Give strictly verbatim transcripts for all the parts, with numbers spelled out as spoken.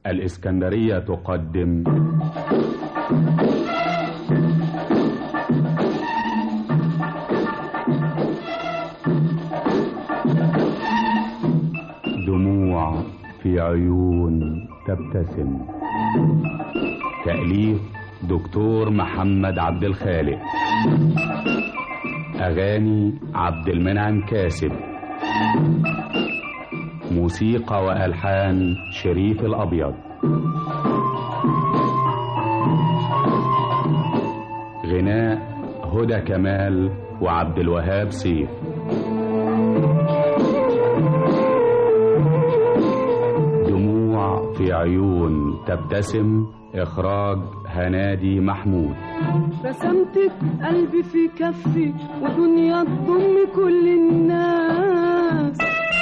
الإسكندرية تقدم دموع في عيون تبتسم. تأليف دكتور محمد عبد الخالق. أغاني عبد المنعم كاسب. موسيقى وألحان شريف الأبيض. غناء هدى كمال وعبد الوهاب سيف. دموع في عيون تبتسم. إخراج هنادي محمود. رسمت قلبي في كفي ودنيا تضم كل الناس،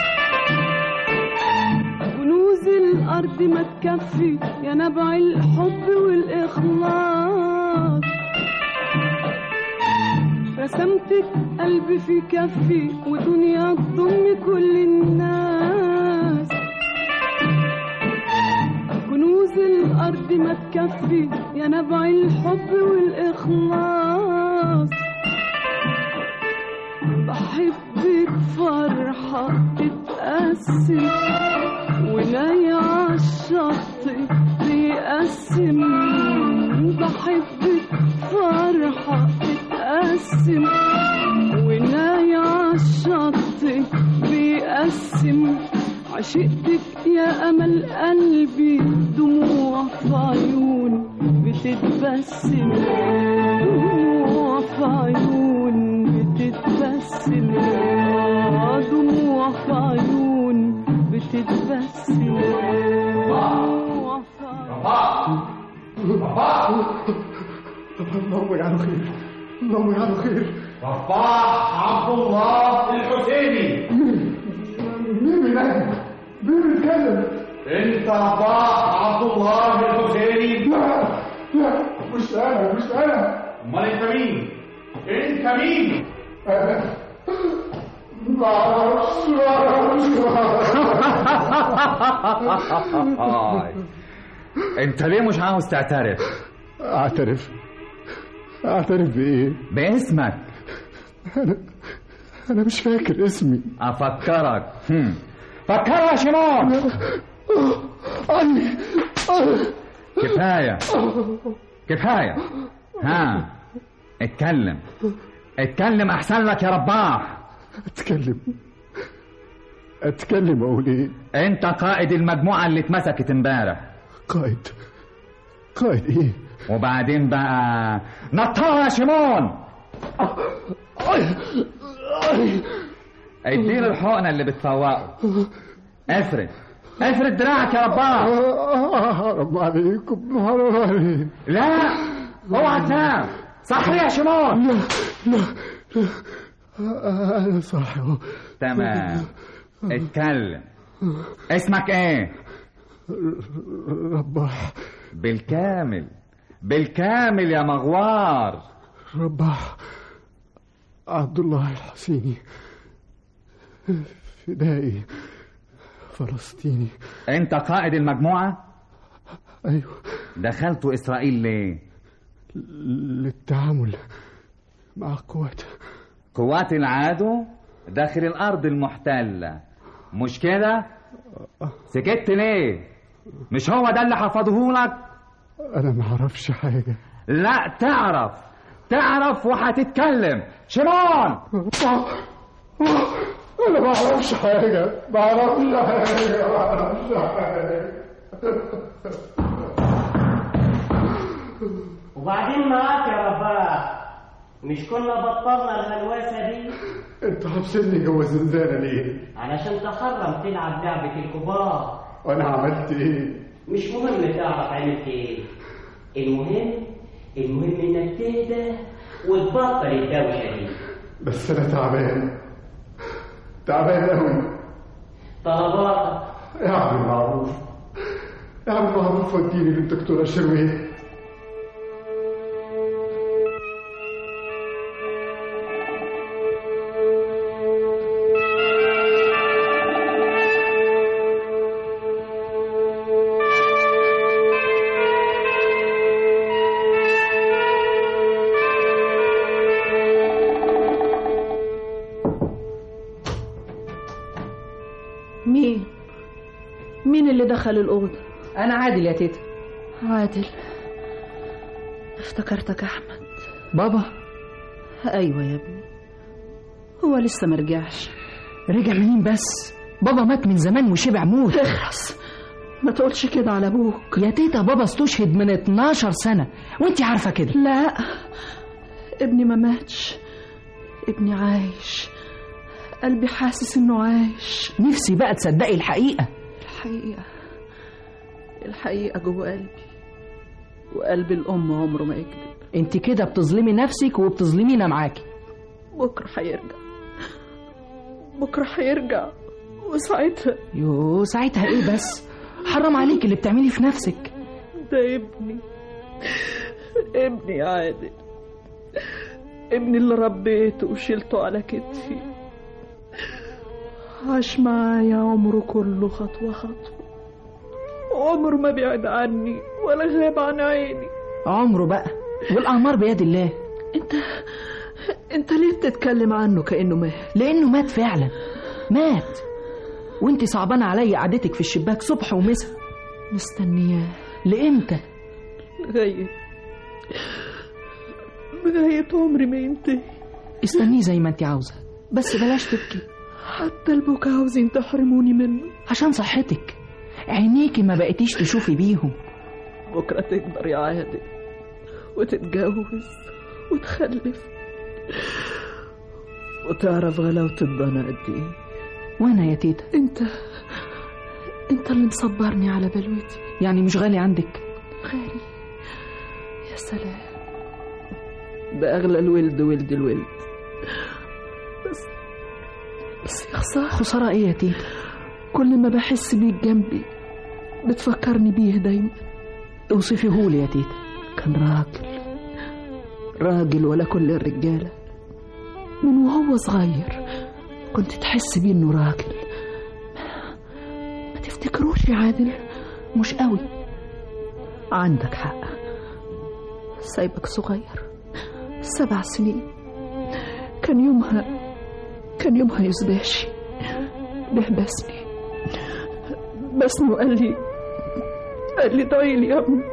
كنوز الأرض ما تكفي يا نبع الحب والإخلاص. رسمت قلبي في كفي ودنيا تضم كل الناس، كنوز الأرض ما تكفي يا نبع الحب والإخلاص. بحبك فرحة تتقسم وناي عالشط بيقسم. بحبك فرحة تتقسم وناي عالشط بيقسم. عشقتك يا أمل قلبي دموع في عيون بتتبسم. دموع في عيون بتتبسم. دموع في عيون بتتبسم. دموع في عيون. اللهم يجعله خير. اللهم يجعله خير. رفاح عبد الله الحسيني. مين بينادي؟ مين بيتكلم؟ انت رفاح عبد الله الحسيني؟ لا لا مش انا مش انا. امال انت مين؟ انت مين؟ انا ما اعرفش ما اعرفش. انت ليه مش عاوز تعترف؟ اعترف اعترف بايه؟ باسمك. انا انا مش فاكر اسمي. افكرك. هم. فكر يا شمال. كفايه كفايه. ها اتكلم اتكلم احسن لك يا رباح. اتكلم اتكلم اقول ايه؟ انت قائد المجموعه اللي اتمسكت امبارح. قائد قائد ايه؟ وبعدين بقى نطها يا شمون. اديله الحقنه اللي بتفوقه. افرد افرد دراعك يا رباح. حرام عليكم حرام عليكم. لا اوعى تنام. صحي يا شمون. لا لا لا انا صاحي. تمام. اتكلم. اسمك ايه؟ رباح. بالكامل بالكامل يا مغوار. رباح عبد الله الحسيني، فدائي فلسطيني. انت قائد المجموعة؟ ايوه. دخلتوا اسرائيل ليه؟ للتعامل مع قوات قوات العدو داخل الارض المحتلة، مش كده؟ سكت ليه؟ مش هو ده اللي حفظه لك؟ انا ما اعرفش حاجة. لا تعرف تعرف وهتتكلم. شمال. انا ما اعرفش حاجة ما اعرفش حاجة ما اعرفش حاجة. وبعدين معاك يا رفاق، مش كنا بطلنا الهلوسة دي؟ انتوا حابسيني جوه زنزانة ليه؟ علشان تخرم تلعب لعبة الكبار. وانا عملت ايه؟ مش مهم تعرف عملت ايه، المهم المهم انك تهدى وتبطل الدوشة دي. بس انا تعبان تعبان قوي. طلباتك يا عم المعروف يا عم المعروف وديني للدكتورة شروية. اللي دخل الأوضة؟ أنا عادل يا تيتا. عادل، افتكرتك أحمد. بابا؟ أيوة يا ابني، هو لسه مرجعش. رجع منين بس؟ بابا مات من زمان وشبع موت. اخرس، ما تقولش كده على أبوك يا تيتا. بابا استشهد من اتناشر سنة وانتي عارفة كده. لا، ابني ما ماتش، ابني عايش. قلبي حاسس انه عايش. نفسي بقى تصدقي الحقيقة. الحقيقة الحقيقة جوه قلبي، وقلب الأم عمره ما يكذب. انت كده بتظلمي نفسك وبتظلمينا معاكي. بكرة هيرجع، بكرة هيرجع، وساعتها. يو ساعتها ايه بس؟ حرام عليك اللي بتعملي في نفسك. ده ابني، ابني عادل، ابني اللي ربيته وشيلته على كتفي، عاش معايا عمره كله خطوة خطوة، عمره ما بعد عني ولا غاب عن عيني. عمره بقى، والأعمار بيد الله. انت انت ليه بتتكلم عنه كأنه مات؟ لأنه مات فعلا، مات. وانت صعبانة عليا قعدتك في الشباك صبح ومسا. مستنياه لإمتى؟ لغاية لغاية عمري ما ينتهي. استنيه زي ما انت عاوزة، بس بلاش تبكي. حتى البكا عاوزين تحرموني منه عشان صحتك. عينيكي ما بقيتيش تشوفي بيهم. بكرة تكبر يا عادل وتتجوز وتخلف وتعرف غلاوة الضنا قد ايه. وانا يا تيتا؟ انت انت اللي مصبرني على بلوتي. يعني مش غالي عندك؟ غالي يا سلام، ده اغلى الولد ولد الولد. بس بس يا خسارة. خسارة ايه يا تيتا؟ كل ما بحس بيك جنبي بتفكرني بيه دايما. اوصفيهولي يا تيتا. كان راجل، راجل ولا كل الرجالة. من وهو صغير كنت تحس بيه انه راجل. ما تفتكروش يا عادل؟ مش قوي. عندك حق، سايبك صغير سبع سنين. كان يومها كان يومها يسباشي بيحبسني بسني وقال لي قال لي ضايل يا ابني.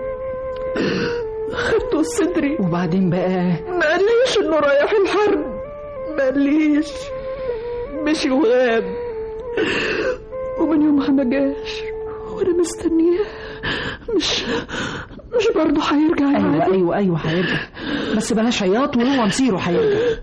خدته صدري. وبعدين بقى؟ ما قاليش انه رايح الحرب، ما قاليش. مشي وغاب، ومن يومها ما جاش وانا مستنياه. مش مش برضه هيرجع يا ايوه عادل؟ ايوه ايوه هيرجع، بس بلاش عياط وهو مصيره هيرجع.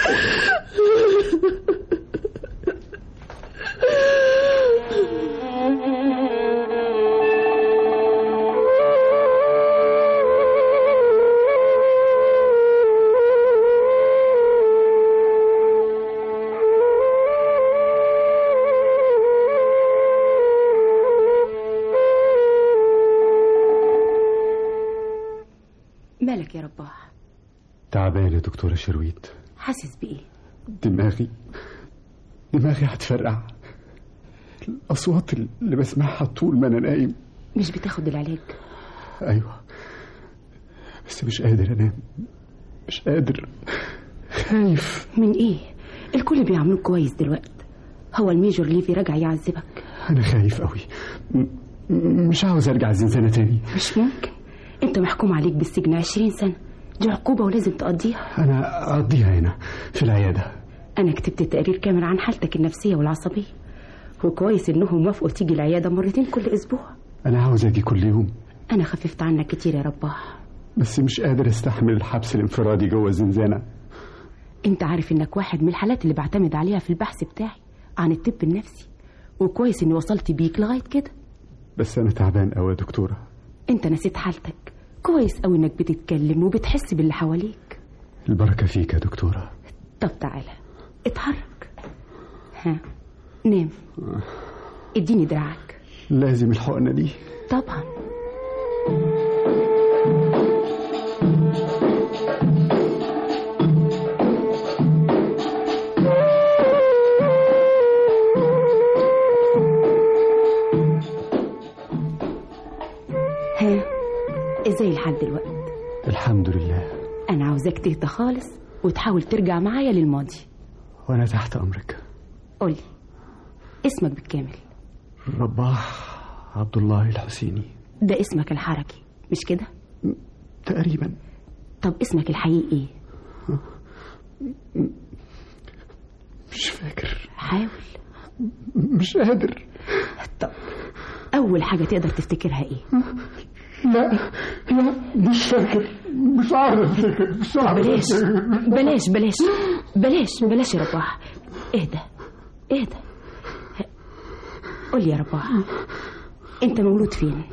مالك يا رباح؟ تعبان يا دكتورة شرويت. حاسس بإيه؟ دماغي دماغي هتفرقع. الأصوات اللي بسمعها طول ما أنا نايم. مش بتاخد العلاج؟ أيوة، بس مش قادر أنام، مش قادر، خايف. من إيه؟ الكل بيعملوك كويس دلوقتي. هو الميجور ليفي رجع يعذبك؟ أنا خايف قوي، مش عاوز أرجع الزنزانة تاني. مش ممكن، أنت محكوم عليك بالسجن عشرين سنة، دي عقوبة ولازم تقضيها. أنا أقضيها هنا في العيادة. أنا كتبت تقرير كامل عن حالتك النفسية والعصبية، وكويس إنهم وافقوا تيجي العيادة مرتين كل أسبوع. أنا عاوز أجي كل يوم. أنا خففت عنك كتير يا رباح، بس مش قادر استحمل الحبس الانفرادي جوه الزنزانة. أنت عارف إنك واحد من الحالات اللي بعتمد عليها في البحث بتاعي عن الطب النفسي، وكويس إني وصلت بيك لغاية كده. بس أنا تعبان قوي يا دكتورة. أنت نسيت حالتك، كويس قوي إنك بتتكلم وبتحس باللي حواليك. البركة فيك يا دكتورة. طب تعالى اتحرك. ها نام، اديني دراعك. لازم الحقنة دي؟ طبعا. ها ازاي لحد دلوقتي؟ الحمد لله. انا عاوزاك تهدى خالص وتحاول ترجع معايا للماضي. وانا تحت امرك. قولي اسمك بالكامل. رباح عبد الله الحسيني. ده اسمك الحركي مش كده؟ تقريبا. طب اسمك الحقيقي ايه؟ مش فاكر. حاول. مش قادر. طب اول حاجة تقدر تفتكرها ايه؟ لا لا مش فاكر، مش عارف افتكر، مش عارف. بلاش بلاش بلاش بلاش بلاش يا رباح. اهدى اهدى. قول يا رباح، انت مولود فين؟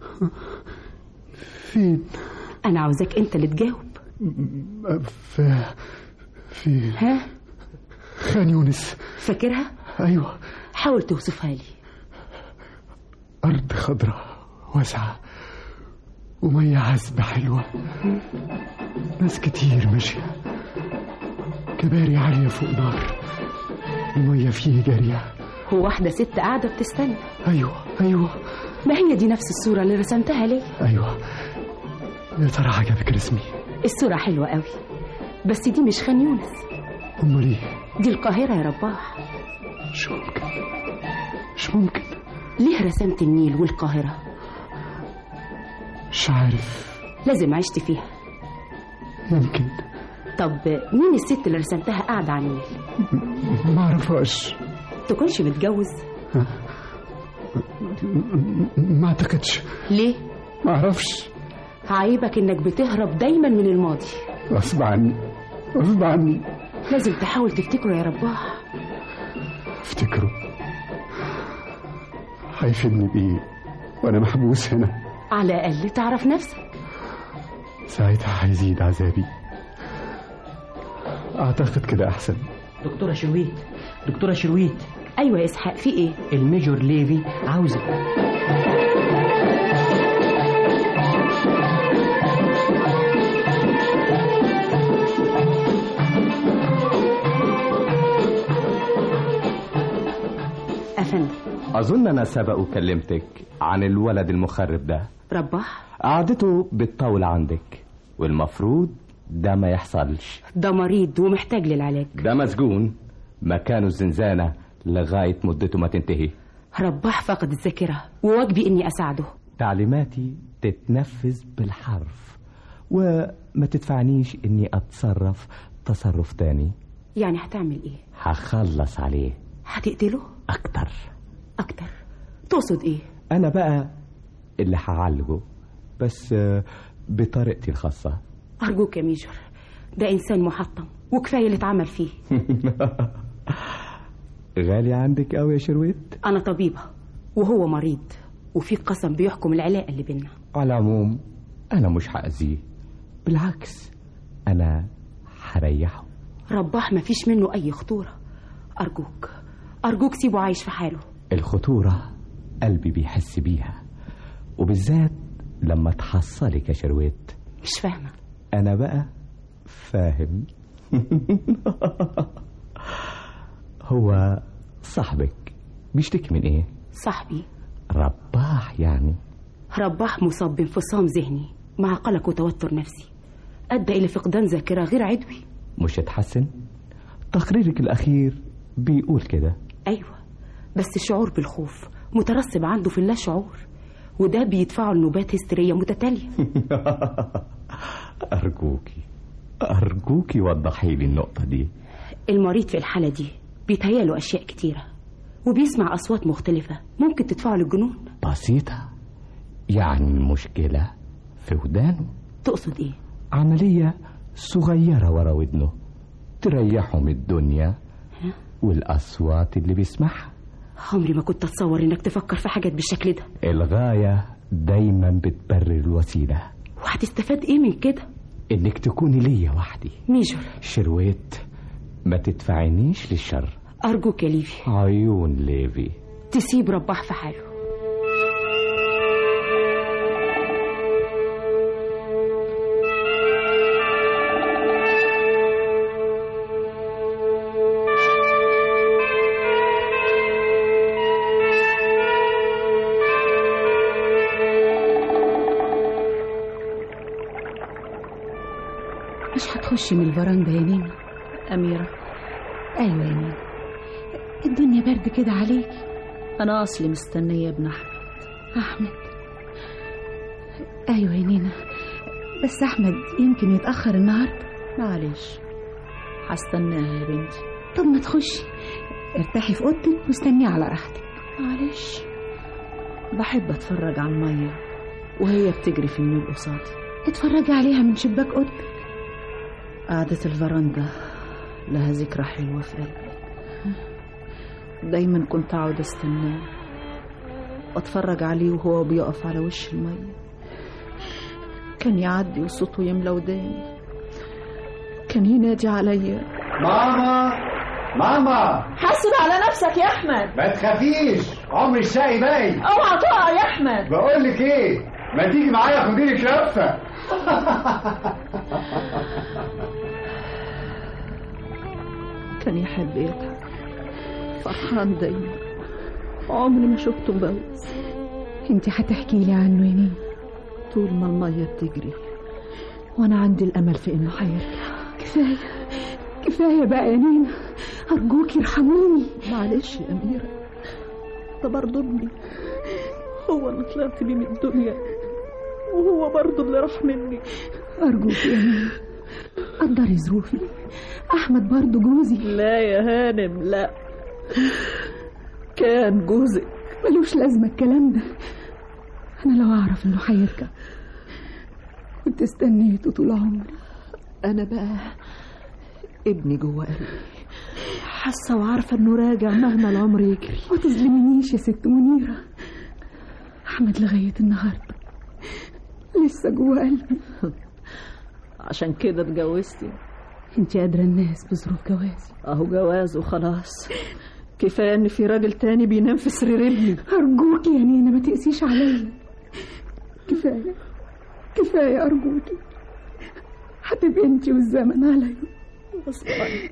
فين؟ انا عاوزك انت اللي تجاوب. في في ها؟ خان يونس. فاكرها؟ ايوه. حاول توصفها لي. ارض خضراء واسعه ومية عذبة حلوة، ناس كتير ماشية، كباري عالية فوق نار، المية فيه جارية. هو واحدة ست قاعدة بتستنى. أيوة أيوة. ما هي دي نفس الصورة اللي رسمتها ليه؟ أيوة. يا ترى عجبك رسمي؟ الصورة حلوة قوي، بس دي مش خان يونس. أمال إيه؟ دي القاهرة يا رباح. مش ممكن مش ممكن. ليه رسمت النيل والقاهرة؟ مش عارف. لازم عشت فيها. يمكن. طب مين الست اللي رسمتها قاعدة على النيل؟ ما اعرفهاش. تكونش متجوز؟ ما اعتقدش. ليه؟ ما اعرفش. عيبك انك بتهرب دايما من الماضي. غصب عني غصب عني. لازم تحاول تفتكره يا رباح. افتكره؟ هيفيدني بايه وانا محبوس هنا؟ على الأقل تعرف نفسك. ساعتها هيزيد عذابي. أعتقد كده أحسن. دكتورة شرويت دكتورة شرويت. أيوة يا إسحاق، في إيه؟ الميجور ليفي عاوزك. أفندم، أظن أنا سبق وكلمتك عن الولد المخرب ده. رباح؟ قعدته بالطاولة عندك، والمفروض ده ما يحصلش. ده مريض ومحتاج للعلاج. ده مسجون، مكانه الزنزانة لغاية مدته ما تنتهي. رباح فقد الذاكرة وواجبي إني أساعده. تعليماتي تتنفذ بالحرف، وما تدفعنيش إني أتصرف تصرف تاني. يعني هتعمل إيه؟ هخلص عليه. هتقتله؟ أكتر أكتر. تقصد إيه؟ أنا بقى اللي هعالجه، بس بطريقتي الخاصة. أرجوك يا ميجور، ده إنسان محطم وكفاية اللي اتعمل فيه. غالي عندك قوي يا شرويت. أنا طبيبة وهو مريض، وفي قسم بيحكم العلاقة اللي بينا. على العموم أنا مش هأذيه، بالعكس أنا هريحه. رباح ما فيش منه أي خطورة. أرجوك أرجوك سيبه عايش في حاله. الخطورة قلبي بيحس بيها، وبالذات لما تحصلك يا شرويت. مش فاهمة. أنا بقى فاهم. هو صاحبك بيشتكي من إيه؟ صاحبي رباح يعني. رباح مصاب بانفصام ذهني مع قلق وتوتر نفسي أدى إلى فقدان ذاكرة غير عدوي. مش هتحسن؟ تقريرك الأخير بيقول كده. أيوة، بس الشعور بالخوف مترسب عنده في اللا شعور، وده بيدفعه لنوبات هستيرية متتالية. أرجوكي أرجوكي وضحي لي النقطة دي. المريض في الحالة دي بيتهيأله أشياء كتيرة، وبيسمع أصوات مختلفة ممكن تدفعه للجنون. بسيطة يعني، المشكلة في ودانه. تقصد إيه؟ عملية صغيرة ورا ودنه تريحه من الدنيا والأصوات اللي بيسمعها. عمري ما كنت أتصور إنك تفكر في حاجات بالشكل ده. الغاية دايما بتبرر الوسيلة. وهتستفاد إيه من كده؟ إنك تكوني ليا وحدي. ميجور شرويت، ما تدفعنيش للشر. أرجوك يا ليفي. عيون ليفي. تسيب رباح في حاله. مش هتخشي من الفرندا يا نينا؟ أميرة. أيوة يا نينا، الدنيا برد كده عليكي. أنا أصلي مستنية ابن أحمد. أحمد. أيوة يا نينا، بس أحمد يمكن يتأخر النهاردة. معلش هستناها يا بنتي. طب ما تخشي ارتاحي في أوضتك واستنيه على راحتك. معلش بحب أتفرج على المية وهي بتجري في النيل قصادي. اتفرجي عليها من شباك أوضتك. قعدة الفرندا لها ذكرى حلوة في قلبي. دايما كنت أقعد استناه واتفرج عليه وهو بيقف على وش المية. كان يعدي وصوته يملى وداني، كان ينادي عليا ماما ماما. حاسب على نفسك يا احمد. ما تخافيش، عمر الشقي باين. اوعى تقع يا احمد. بقول لك ايه، ما تيجي معايا خدي لك لفه. كان يحب يضحك، فرحان دايما، عمري ما شفته مبوس. انت هتحكي لي عنه يا نينا؟ طول ما المية بتجري وانا عندي الامل في انه هيرجع. كفايه كفايه بقى يا نينا، ارجوك ارحموني. معلش يا اميره، ده برضه ابني، هو اللي طلعت بيه من الدنيا وهو برضه اللي راح مني. ارجوك يا نينا قدري ظروفي، احمد برضه جوزي. لا يا هانم لا، كان جوزك. ملوش لازمه الكلام ده، انا لو اعرف انه هيرجع كنت استنيته طول عمري. انا بقى ابني جوه قلبي، حاسه وعارفه انه راجع مهما العمر يجري. ما تظلمنيش يا ست منيره، احمد لغايه النهارده لسه جوه قلبي. عشان كده اتجوزتي. انت قادره الناس بظروف جوازي. اهو جواز وخلاص، كفايه ان في راجل تاني بينام في سرير ابني. ارجوكي يا نينا ما تقسيش عليا، كفايه كفايه ارجوكي، هتبقي انت والزمن عليا. غصب عني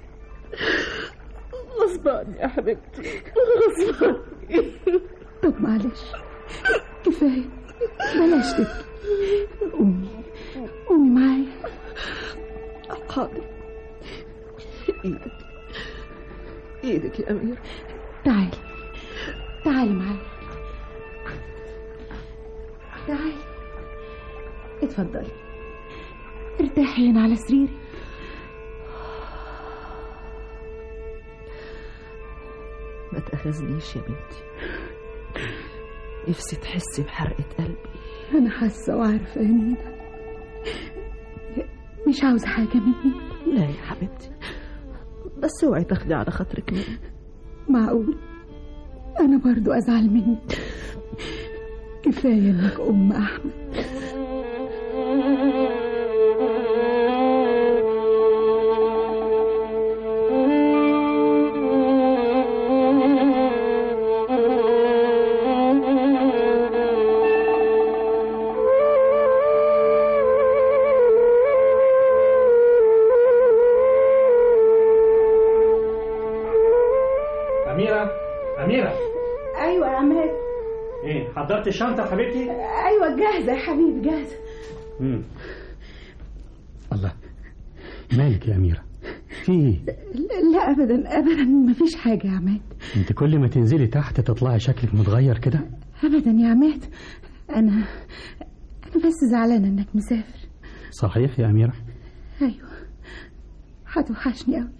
غصب عني يا حبيبتي، غصب عني. طب معلش كفايه، بلاش تبكي. قومي قومي معايا. حاضر. ايدك ايدك يا امير. تعالي تعالي معايا، تعالي اتفضلي ارتاحي هنا على سريري. ما تأخذنيش يا بنتي، نفسي تحسي بحرقة قلبي. أنا حاسة وعارفة يا نينا، مش عاوزة حاجة مني. لا يا حبيبتي، بس اوعي تاخدي على خاطرك مني. معقول أنا برضو أزعل منك؟ كفاية إنك أم أحمد. أميرة أميرة. أيوة يا عماد. إيه، حضرت الشنطة حبيبتي؟ أيوة جاهزة يا حبيبي جاهزة. امم الله، مالك يا أميرة؟ في إيه؟ لا أبدا أبدا مفيش حاجة يا عماد. أنت كل ما تنزلي تحت تطلعي شكلك متغير كده. أبدا يا عماد، أنا أنا بس زعلانة إنك مسافر. صحيح يا أميرة؟ أيوة هتوحشني أوي.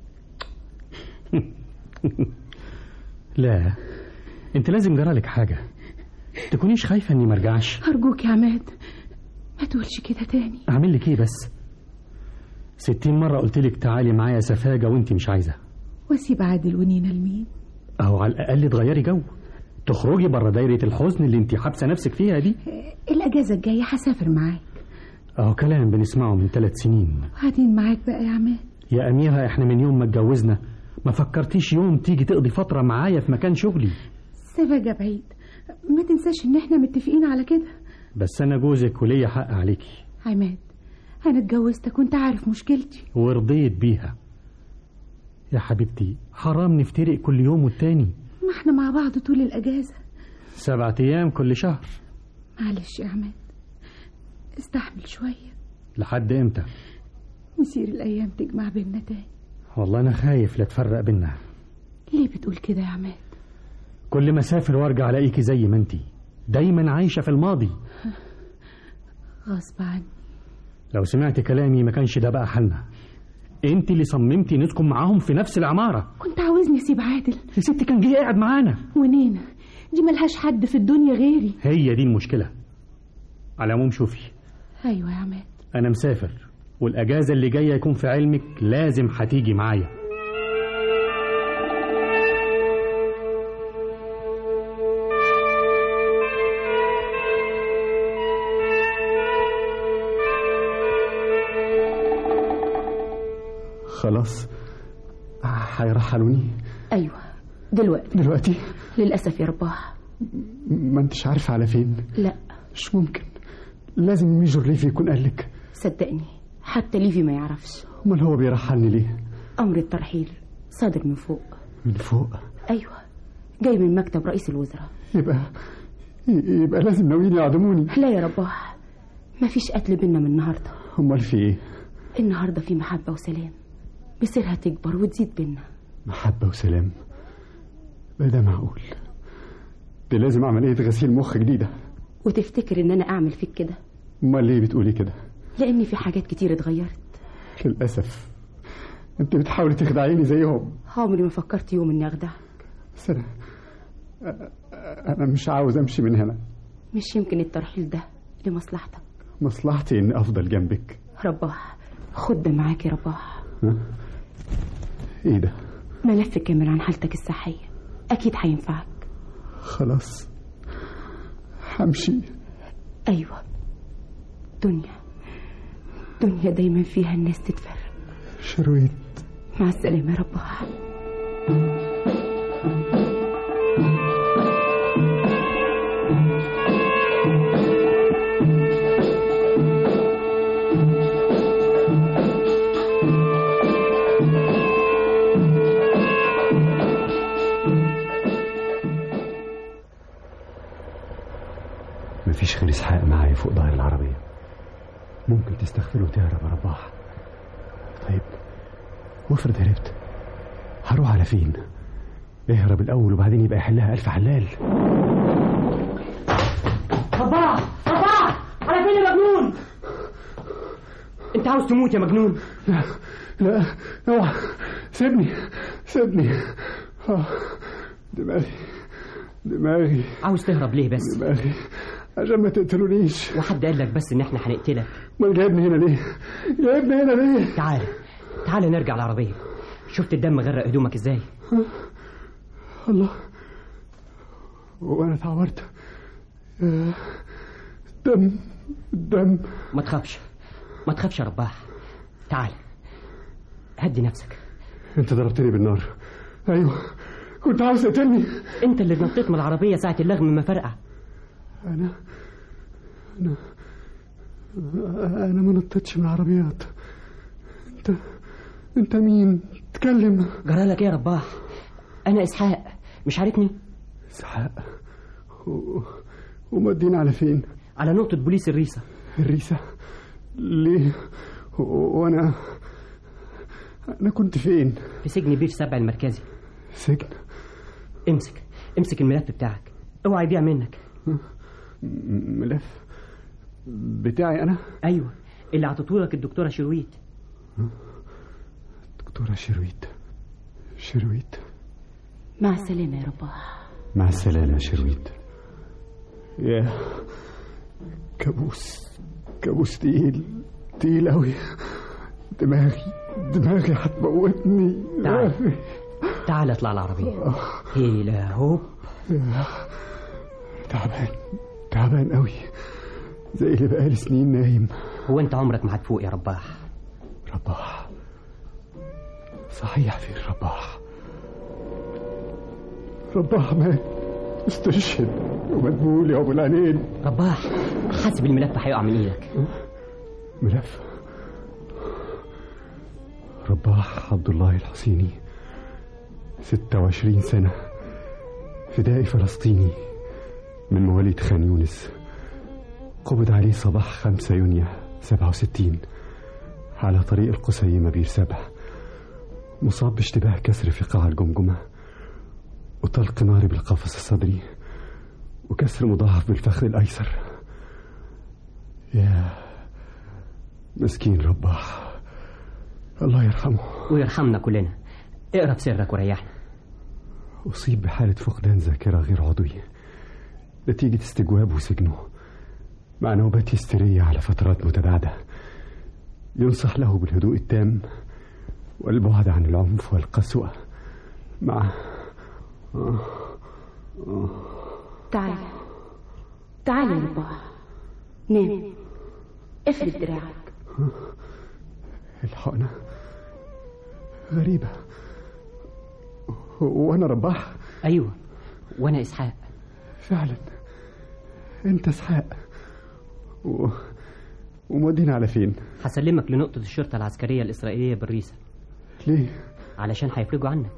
لا، انت لازم جرالك حاجة، تكونيش خايفة اني مرجعش. أرجوك يا عماد ما تقولش كده تاني. أعمل لك ايه بس؟ ستين مرة قلتلك تعالي معايا سفاجة وانت مش عايزة. واسيب عادل ونينا لمين؟ اهو على الأقل تغيري جو، تخرجي بره دايرة الحزن اللي انت حابسة نفسك فيها دي. الأجازة الجاية هسافر معاك. اهو كلام بنسمعه من ثلاث سنين. وبعدين معاك بقى يا عماد. يا أميرة احنا من يوم ما اتجوزنا ما فكرتيش يوم تيجي تقضي فترة معايا في مكان شغلي؟ سفاجة بعيد، ما تنساش ان احنا متفقين على كده. بس انا جوزك وليا حق عليكي. عماد انا اتجوزتك وانت عارف مشكلتي ورضيت بيها. يا حبيبتي حرام نفترق كل يوم والتاني. ما احنا مع بعض طول الاجازة، سبعة ايام كل شهر. معلش يا عماد استحمل شوية. لحد امتى؟ مسير الايام تجمع بينا تاني. والله انا خايف لا تفرق بينا. ليه بتقول كده يا عماد؟ كل ما اسافر وارجع الاقيكي زي ما انتي، دايما عايشة في الماضي. غصب عني. لو سمعت كلامي ما كانش ده بقى حالنا. انت اللي صممتي نسكن معاهم في نفس العمارة. كنت عاوزني اسيب عادل. يا ستي كان جه قاعد معانا. ونينا دي ملهاش حد في الدنيا غيري. هي دي المشكلة. على العموم شوفي، ايوه يا عماد، انا مسافر والاجازة اللي جاية يكون في علمك لازم هتيجي معايا. خلاص هيرحلوني؟ ايوه دلوقتي. دلوقتي؟ للاسف يا رباح. ما انتش عارفه على فين؟ لا مش ممكن، لازم ميجور ليفي يكون قالك. صدقني حتى ليفي ما يعرفش. امال هو بيرحلني ليه؟ امر الترحيل صادر من فوق. من فوق؟ ايوه جاي من مكتب رئيس الوزراء. يبقى يبقى لازم ناويين يعدموني. لا يا رباح، ما فيش قتل بينا من النهارده. امال في ايه؟ النهارده في محبه وسلام، بسيرها تكبر وتزيد بينا. محبه وسلام؟ ما ده معقول؟ دي لازم عمليه غسيل مخ جديده. وتفتكر ان انا اعمل فيك كده؟ امال ليه بتقولي كده؟ لان في حاجات كتير اتغيرت. للاسف انت بتحاولي تخدعيني زيهم. عمري ما فكرت يوم اني اخدعك. بس انا انا مش عاوز امشي من هنا. مش يمكن الترحيل ده لمصلحتك؟ مصلحتي اني افضل جنبك. رباح خد ده معاك يا رباح. ها؟ ايه ده؟ ملف كامل عن حالتك الصحيه، اكيد هينفعك. خلاص همشي. ايوه دنيا دنيا دايما فيها الناس تتفرق. شرويت مع السلامه يا رباح. مفيش غير اسحاق معايا فوق ظهر العربية. ممكن تستغفله وتهرب يا رباح. طيب وافرض هربت، هروح على فين؟ اهرب الأول وبعدين يبقى يحلها ألف حلال. رباح رباح على فين يا مجنون؟ انت عاوز تموت يا مجنون؟ لا لا اوعى، سيبني سيبني. آه. دماغي دماغي. عاوز تهرب ليه بس؟ دماغي عشان ما تقتلونيش. وحد قال لك بس ان احنا هنقتلك؟ ما جايبني هنا ليه؟ جايبني هنا ليه؟ تعال تعال نرجع العربية. شفت الدم غرق هدومك ازاي؟ الله، وانا اتعورت. دم دم. ما تخافش ما تخافش يا رباح. تعال هدي نفسك. انت ضربتني بالنار. ايوه كنت عاوز تقتلني. انت اللي نطيت من العربية ساعة اللغم ما فرقع. انا انا انا ما نطيتش من العربيات. انت انت مين؟ تكلم. جرالك ايه يا رباح؟ انا اسحاق، مش عارفني؟ اسحاق؟ و... ومودينا على فين؟ على نقطة بوليس الريسة. الريسة؟ ليه؟ و... وانا انا كنت فين؟ في سجن بير سبع المركزي. سجن؟ امسك امسك الملف بتاعك، اوعى يضيع منك. ملف بتاعي انا؟ ايوه اللي عطتهولك الدكتورة شرويت. دكتورة شرويت شرويت مع السلامة يا رباح. مع السلامة يا شرويت. يا كابوس كابوس تقيل تقيل قوي. دماغي دماغي هتموتني. تعال تعال اطلع العربية. هيلا هوب. تعبان تعبان قوي، زي اللي بقالي سنين نايم. هو انت عمرك ما هتفوق يا رباح. رباح صحيح، فين رباح؟ رباح مات، استشهد ومدبول يا ابو العينين. رباح حاسب الملف هيقع من ايدك. ملف رباح عبد الله الحسيني، ستة وعشرين سنة، فدائي فلسطيني من مواليد خان يونس. قبض عليه صباح خمسة يونيو سبعة وستين على طريق القصيمة بير سبع. مصاب باشتباه كسر في قاع الجمجمة وطلق نار بالقفص الصدري وكسر مضاعف بالفخذ الأيسر. يا مسكين رباح، الله يرحمه ويرحمنا كلنا. اقرا في سرك وريحنا. أصيب بحالة فقدان ذاكرة غير عضوي نتيجة استجواب وسجنه مع نوبات هستيرية على فترات متباعدة. ينصح له بالهدوء التام والبعد عن العنف والقسوة مع آه. آه. تعال تعال يا رباح، نام، افرد دراعك. الحقنة غريبة. وأنا رباح؟ أيوة، وأنا إسحاق. فعلا أنت إسحاق. و... ومودينا على فين؟ هسلمك لنقطة الشرطة العسكرية الإسرائيلية بالريسة. ليه؟ علشان هيفرجوا عنك.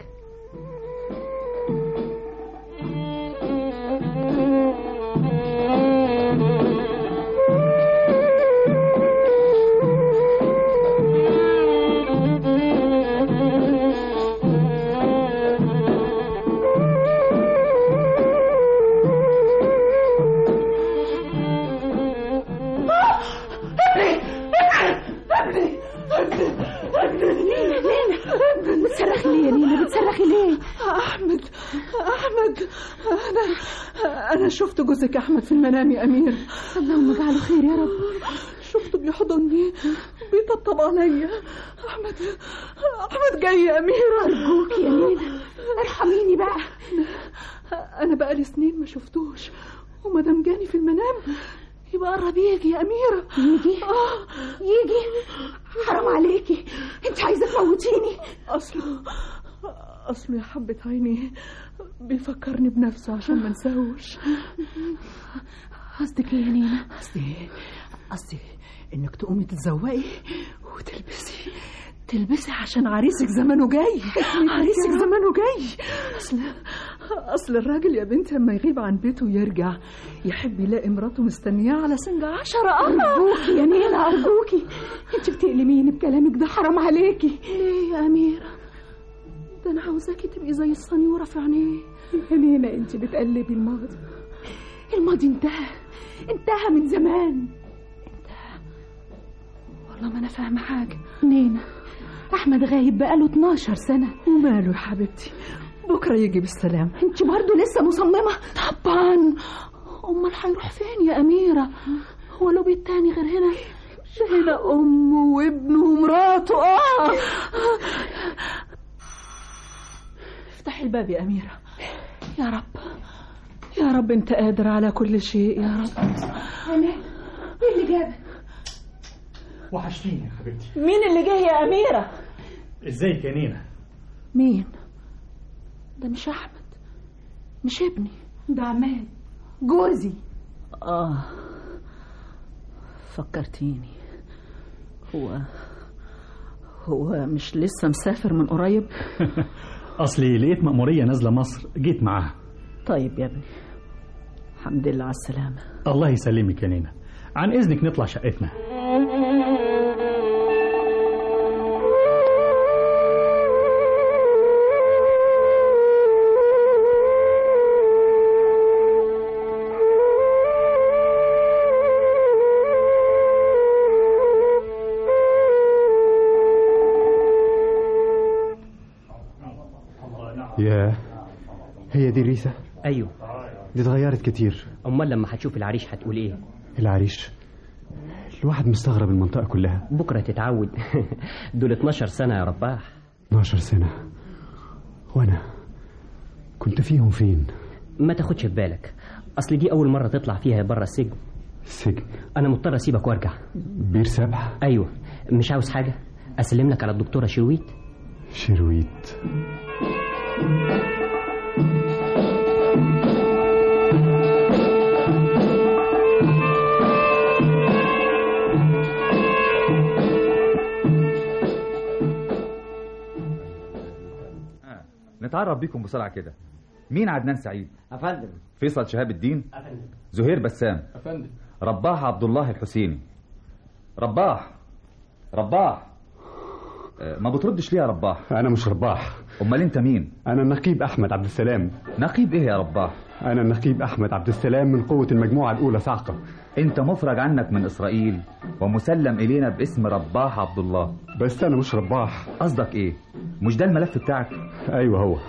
بتصرخي ليه يا نينا؟ بتصرخي ليه؟ أحمد أحمد أنا أنا شفت جوزك أحمد في المنام يا أمير. اللهم اجعله خير يا رب. شفته بيحضني بيطبطب عليا. أحمد أحمد جاي يا أمير. أرجوك يا نينا ارحميني بقى. أنا بقالي سنين ما شفتوش، ومادام جاني في المنام يبقى قرب يجي يا أميرة. يجي؟ آه يجي. حرام عليكي، انت عايزة تموتيني. أصله أصله يا حبة عيني بيفكرني بنفسه عشان ما نساوش. قصدك ايه يا نينا؟ قصدي قصدي انك تقومي تتزوقي وتلبسي تلبسي عشان عريسك زمانه جاي. عريسك زمانه جاي. اصل اصل الراجل يا بنتي لما يغيب عن بيته ويرجع يحب يلاقي مراته مستنياه على سنج عشرة. ارجوكي يا نينا ارجوكي، انت بتقلميني بكلامك ده، حرام عليكي. ليه يا اميره؟ ده انا عاوزاكي تبقي زي الصنيوره في عينيه. يا نينا انت بتقلبي الماضي. الماضي انتهى انتهى من زمان. انتهى. والله ما انا فاهمه حاجه. نينا احمد غايب بقاله اتناشر سنه. وماله يا حبيبتي؟ بكره يجي بالسلام. انت برضو لسه مصممه؟ طبعا. امال هيروح فين يا اميره؟ هو له بيت تاني غير هنا؟ ده هنا امه وابنه ومراته. اه افتحي الباب يا اميره. يا رب يا رب انت قادر على كل شيء يا رب. انا ايه اللي جابك؟ وحشتيني يا حبيبتي. مين اللي جه يا اميره؟ ازيك يا نينا؟ مين ده؟ مش احمد، مش ابني، ده عماد جوزي. اه فكرتيني. هو هو مش لسه مسافر من قريب؟ اصلي لقيت مأمورية نازلة مصر جيت معاها. طيب يا ابني الحمد لله على السلامة. الله يسلمك يا نينا. عن اذنك نطلع شقتنا. يا هي دي ريسة؟ ايوه. دي اتغيرت كتير. امال لما هتشوف العريش هتقول ايه؟ العريش؟ الواحد مستغرب المنطقة كلها. بكرة تتعود. دول اتناشر سنة يا رباح. اتناشر سنة وانا كنت فيهم فين؟ ما تاخدش في بالك، اصل دي اول مرة تطلع فيها برا السجن. السجن؟ انا مضطر اسيبك وارجع. بير سبع؟ ايوه. مش عاوز حاجة؟ اسلم لك على الدكتورة شرويت. شرويت؟ نتعرف بيكم بسرعة كده. مين عدنان سعيد؟ أفندم. فيصل شهاب الدين؟ أفندم. زهير بسام؟ أفندم. رباح عبد الله الحسيني؟ رباح رباح ما بتردش ليه يا رباح؟ أنا مش رباح. أمال أنت مين؟ أنا النقيب أحمد عبد السلام. نقيب إيه يا رباح؟ أنا النقيب أحمد عبد السلام من قوة المجموعة الأولى صعقة. أنت مفرج عنك من إسرائيل ومسلم إلينا باسم رباح عبد الله. بس أنا مش رباح. قصدك إيه؟ مش ده الملف بتاعك؟ أيوه هو.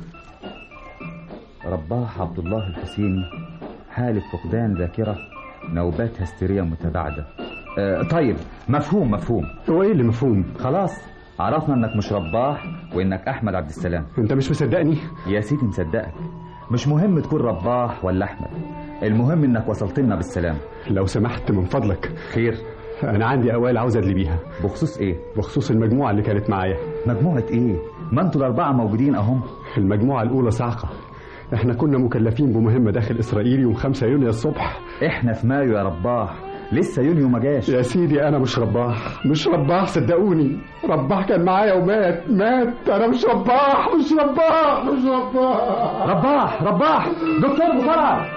رباح عبد الله الحسيني، حالة فقدان ذاكرة، نوبات هستيرية متباعدة. أه طيب مفهوم مفهوم. هو إيه اللي مفهوم؟ خلاص عرفنا إنك مش رباح وإنك أحمد عبد السلام. أنت مش مصدقني؟ يا سيدي مصدقك. مش مهم تكون رباح ولا أحمد، المهم إنك وصلت لنا بالسلام. لو سمحت من فضلك. خير؟ أنا عندي أوائل عاوز أدلي بيها. بخصوص إيه؟ بخصوص المجموعة اللي كانت معايا. مجموعة إيه؟ ما أنتوا الأربعة موجودين أهم. المجموعة الأولى صعقة. إحنا كنا مكلفين بمهمة داخل إسرائيل يوم خمسة يونيو الصبح. إحنا في مايو يا رباح، لسه يونيو ما جاش. يا سيدي أنا مش رباح، مش رباح صدقوني. رباح كان معايا ومات مات. أنا مش رباح مش رباح مش رباح. رباح رباح دكتور بسرعة.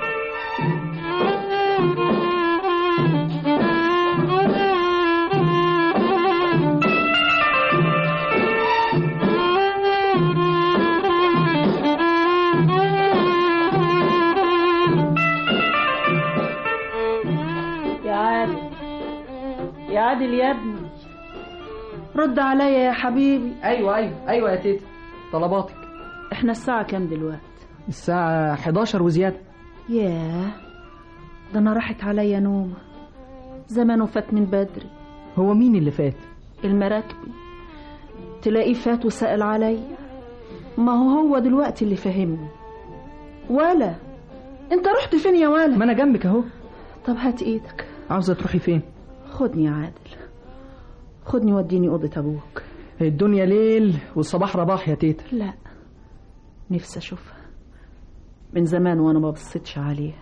يا عادل يا ابني، رد عليا يا حبيبي. ايوه ايوه ايوه يا تيتا، طلباتك. احنا الساعة كام دلوقتي؟ الساعة حداشر وزيادة. ياه، ده انا راحت عليا نومة، زمانه فات من بدري. هو مين اللي فات؟ المراكبي، تلاقيه فات وسأل عليا. ما هو هو دلوقتي اللي فهمني. ولا انت رحت فين يا ولا؟ ما انا جنبك اهو. طب هات ايدك. عاوزة تروحي فين؟ خدني يا عادل، خدني وديني أوضة أبوك. الدنيا ليل والصباح رباح يا تيتا. لا، نفسي أشوفها، من زمان وأنا ما بصيتش عليها.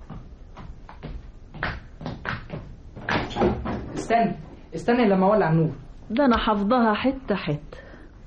استني استني لما أولع النور. ده أنا حافظها حتة حتة.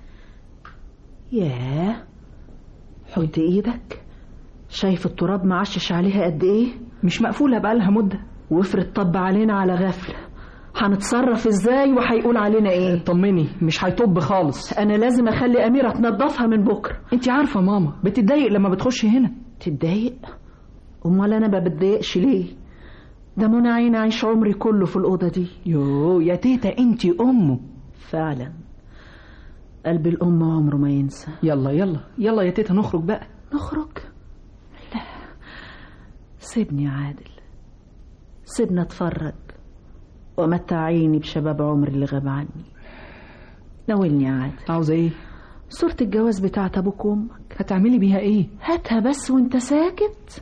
ياه، حط إيدك. شايف التراب معشش عليها قد إيه؟ مش مقفولة بقالها مدة. وافرض طب علينا على غفلة، هنتصرف ازاي وهيقول علينا ايه؟ طمني، مش هيطب خالص. انا لازم اخلي اميرة تنظفها من بكرة. انت عارفة ماما بتتضايق لما بتخش هنا. تتضايق؟ امال انا ما بتضايقش ليه؟ ده منى عيني عايش عمري كله في الأوضة دي. يو يا تيتا انت امه. فعلا قلب الام عمره ما ينسى. يلا يلا يلا يا تيتا نخرج بقى. نخرج؟ لا، سيبني يا عادل، سيبنا اتفرج ومتع عيني بشباب عمري اللي غاب عني. ناولني يا عادل. عاوزة ايه؟ صورة الجواز بتاعت ابوك وامك. هتعملي بيها ايه؟ هاتها بس وانت ساكت.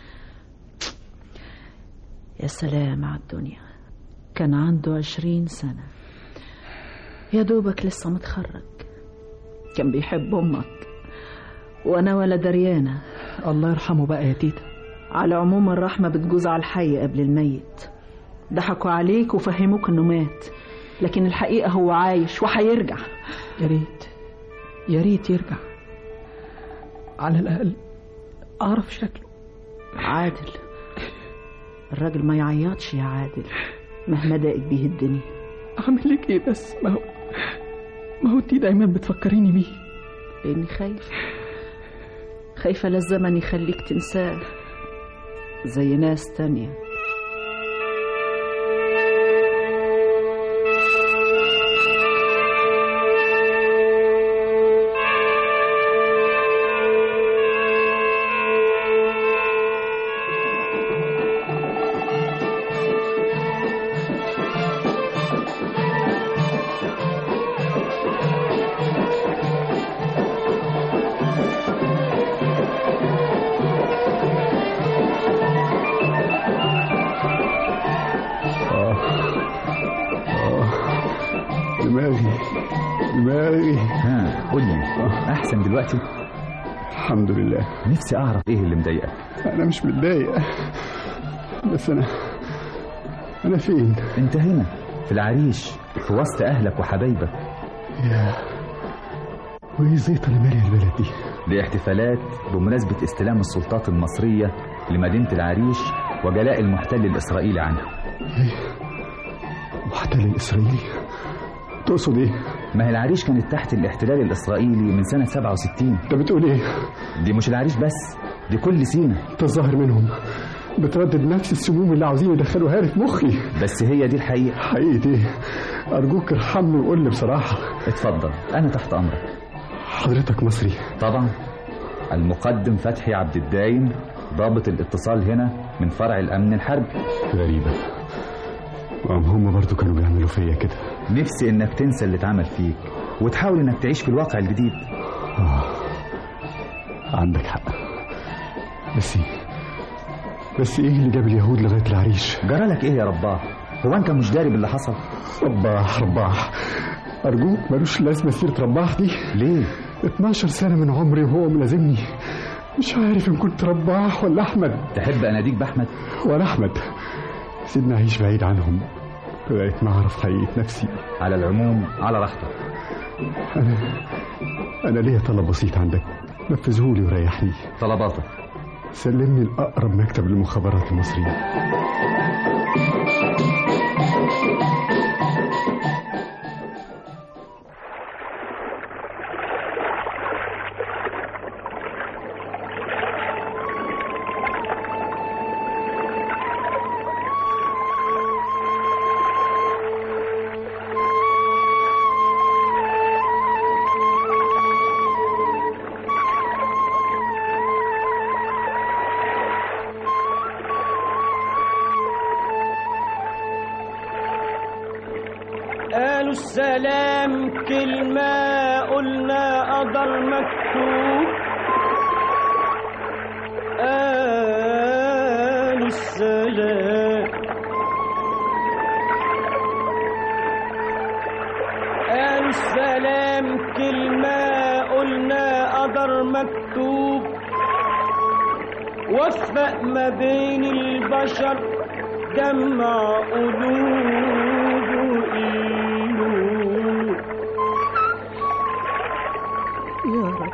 يا سلام على الدنيا، كان عنده عشرين سنة، يا دوبك لسه متخرج، كان بيحب امك وانا ولا دريانة. الله يرحمه بقى يا تيتا. على عموم الرحمة بتجوز على الحي قبل الميت. ضحكوا عليك وفهموك انه مات، لكن الحقيقة هو عايش وحيرجع. يا ريت يا ريت يرجع، على الأقل أعرف شكله. عادل، الراجل ما يعيطش يا عادل مهما ضاقت بيه الدنيا. أعمل لك إيه بس؟ ما هو ما هو انتي دايما بتفكريني بيه. لأني خايفة خايفة للزمن يخليك تنساه زي ناس تانية. دماغي دماغي. ها قول لي، احسن دلوقتي؟ الحمد لله. نفسي اعرف ايه اللي مضايقك. انا مش متضايق، بس انا انا فين؟ انت هنا في العريش في وسط اهلك وحبايبك. يا وايه زيطه اللي ماليه البلد دي؟ دي احتفالات بمناسبه استلام السلطات المصريه لمدينه العريش وجلاء المحتل الاسرائيلي عنها. ايه؟ المحتل الاسرائيلي؟ تقصد ايه؟ ما هي العريش كانت تحت الاحتلال الإسرائيلي من سنة سبعة وستين. انت بتقول ايه؟ دي مش العريش بس، دي كل سينا. انت الظاهر منهم بتردد نفس السموم اللي عاوزين يدخلوها لي في مخي. بس هي دي الحقيقة. حقيقة ايه؟ أرجوك ارحمني وقول لي بصراحة. اتفضل، أنا تحت أمرك. حضرتك مصري؟ طبعا. المقدم فتحي عبد الدايم، ضابط الاتصال هنا من فرع الأمن الحربي. غريبة، هم برضو كانوا بيعملوا فيا كده. نفسي إنك تنسى اللي اتعمل فيك وتحاول إنك تعيش في الواقع الجديد. آه. عندك حق، بس ايه بس ايه اللي جاب اليهود لغاية العريش؟ جرالك ايه يا رباح؟ هو انت مش داري باللي حصل؟ رباح رباح ارجوك ملوش لازمة سيرة رباح دي. ليه؟ اتناشر سنة من عمري وهو ملازمني، مش عارف ان كنت رباح ولا احمد. تحب اناديك باحمد؟ وانا احمد، سيبني اعيش بعيد عنهم لغاية ما اعرف حقيقة نفسي. على العموم على راحتك. انا انا ليا طلب بسيط عندك، نفذهولي وريحني. طلباتك؟ سلمني الأقرب مكتب للمخابرات المصرية. قالوا السلام كلمة قلنا قدر مكتوب. قالوا السلام قالوا السلام كلمة قلنا قدر مكتوب. وفق ما بين البشر جمع قلوب. يا رب،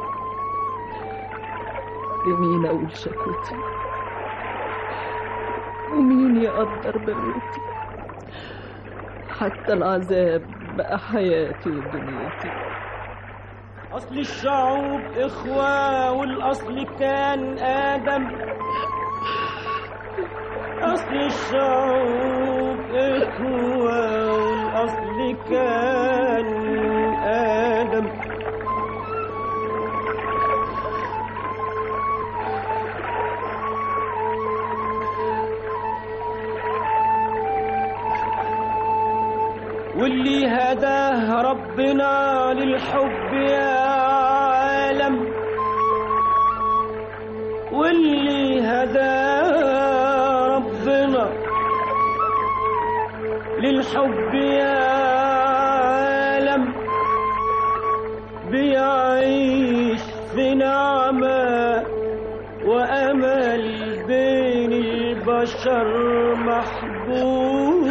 لمين أقول شكوتي ومين يقدر بلوتي؟ حتى العذاب بقى حياتي ودنيتي. أصل الشعوب إخوة والأصل كان آدم. أصل الشعوب إخوة والأصل كان آدم. واللي هداه ربنا للحب يا عالم. واللي هداه ربنا للحب يا عالم بيعيش في نعمة وأمل بين البشر محبوب.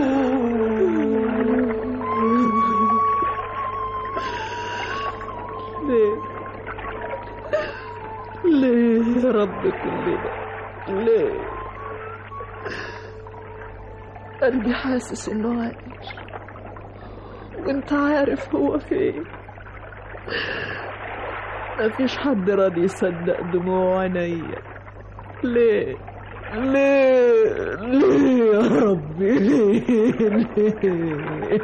ليه ليه يا رب كل ده؟ ليه؟ قلبي حاسس انه عايش وانت عارف هو فين. مفيش حد راضي يصدق دموع عينيا. ليه ليه ليه يا ربي ليه ليه؟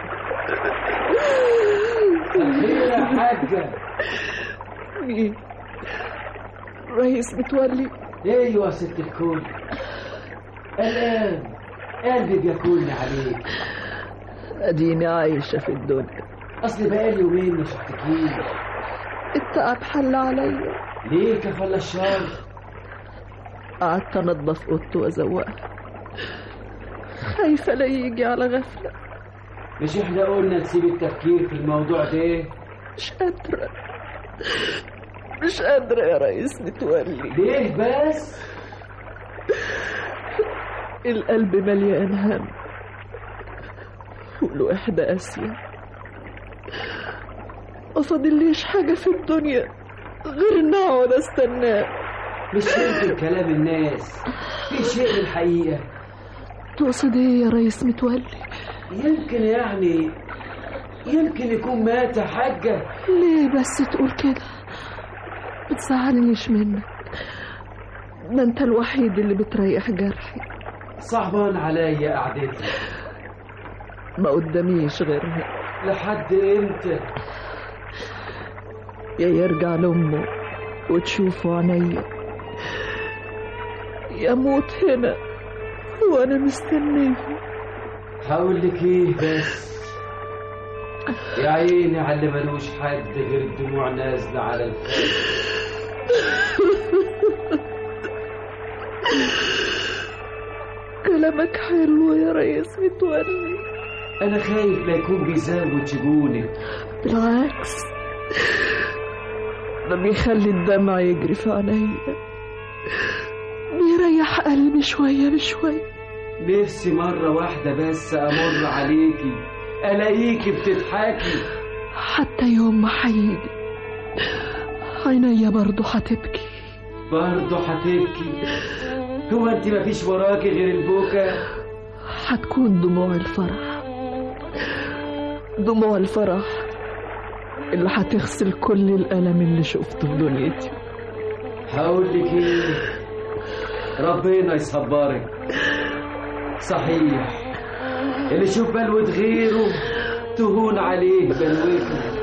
خير يا حاجة. مين؟ رئيس متولي؟ ايوه يا ست الكل. الآن قلبي بياكلني عليك. اديني عايشة في الدنيا. اصل بقالي يومين ما شفتكيش. التعب حل عليا. ليه كفل الشر؟ قعدت انضف اوضتي وازوقها، خايفة لا يجي على غفلة. مش احنا قلنا نسيب التفكير في الموضوع ده؟ مش قادرة مش قادرة يا رئيس متولي. ليه بس؟ القلب مليان هم والوحدة قاسية. ما فاضليش حاجة في الدنيا غير ان اقعد استناه. مش يمكن كلام الناس في شيء للحقيقة. تقصد ايه يا رئيس متولي؟ يمكن يعني يمكن يكون مات يا حاجة. ليه بس تقول كده؟ بتزعلنيش منك، ده انت الوحيد اللي بتريح جرحي. صعبان عليا قعدتي، ما قداميش غيرها. لحد امتى؟ يا يرجع لأمه وتشوفه عينيا، يا موت هنا وانا مستنيه. هقول لك ايه بس، يا عيني على اللي ملوش حد غير الدموع نازله على الخد. كلامك حلو يا ريس متولي. انا خايف لا يكون بيزود شجونك. بالعكس، ده بيخلي الدمع يجري في عينيا، بيريح قلبي شويه بشويه. نفسي مره واحده بس امر عليكي الاقيكي بتضحكي. حتى يوم ما هيجي عينيا برضه هتبكي. برضه هتبكي؟ هو انت مفيش وراكي غير البكا؟ هتكون دموع الفرح، دموع الفرح اللي هتغسل كل الألم اللي شفته في دنيتي. هقول لك ايه، ربنا يصبرك. صحيح اللي يشوف بلوة غيره تهون عليه بلوته.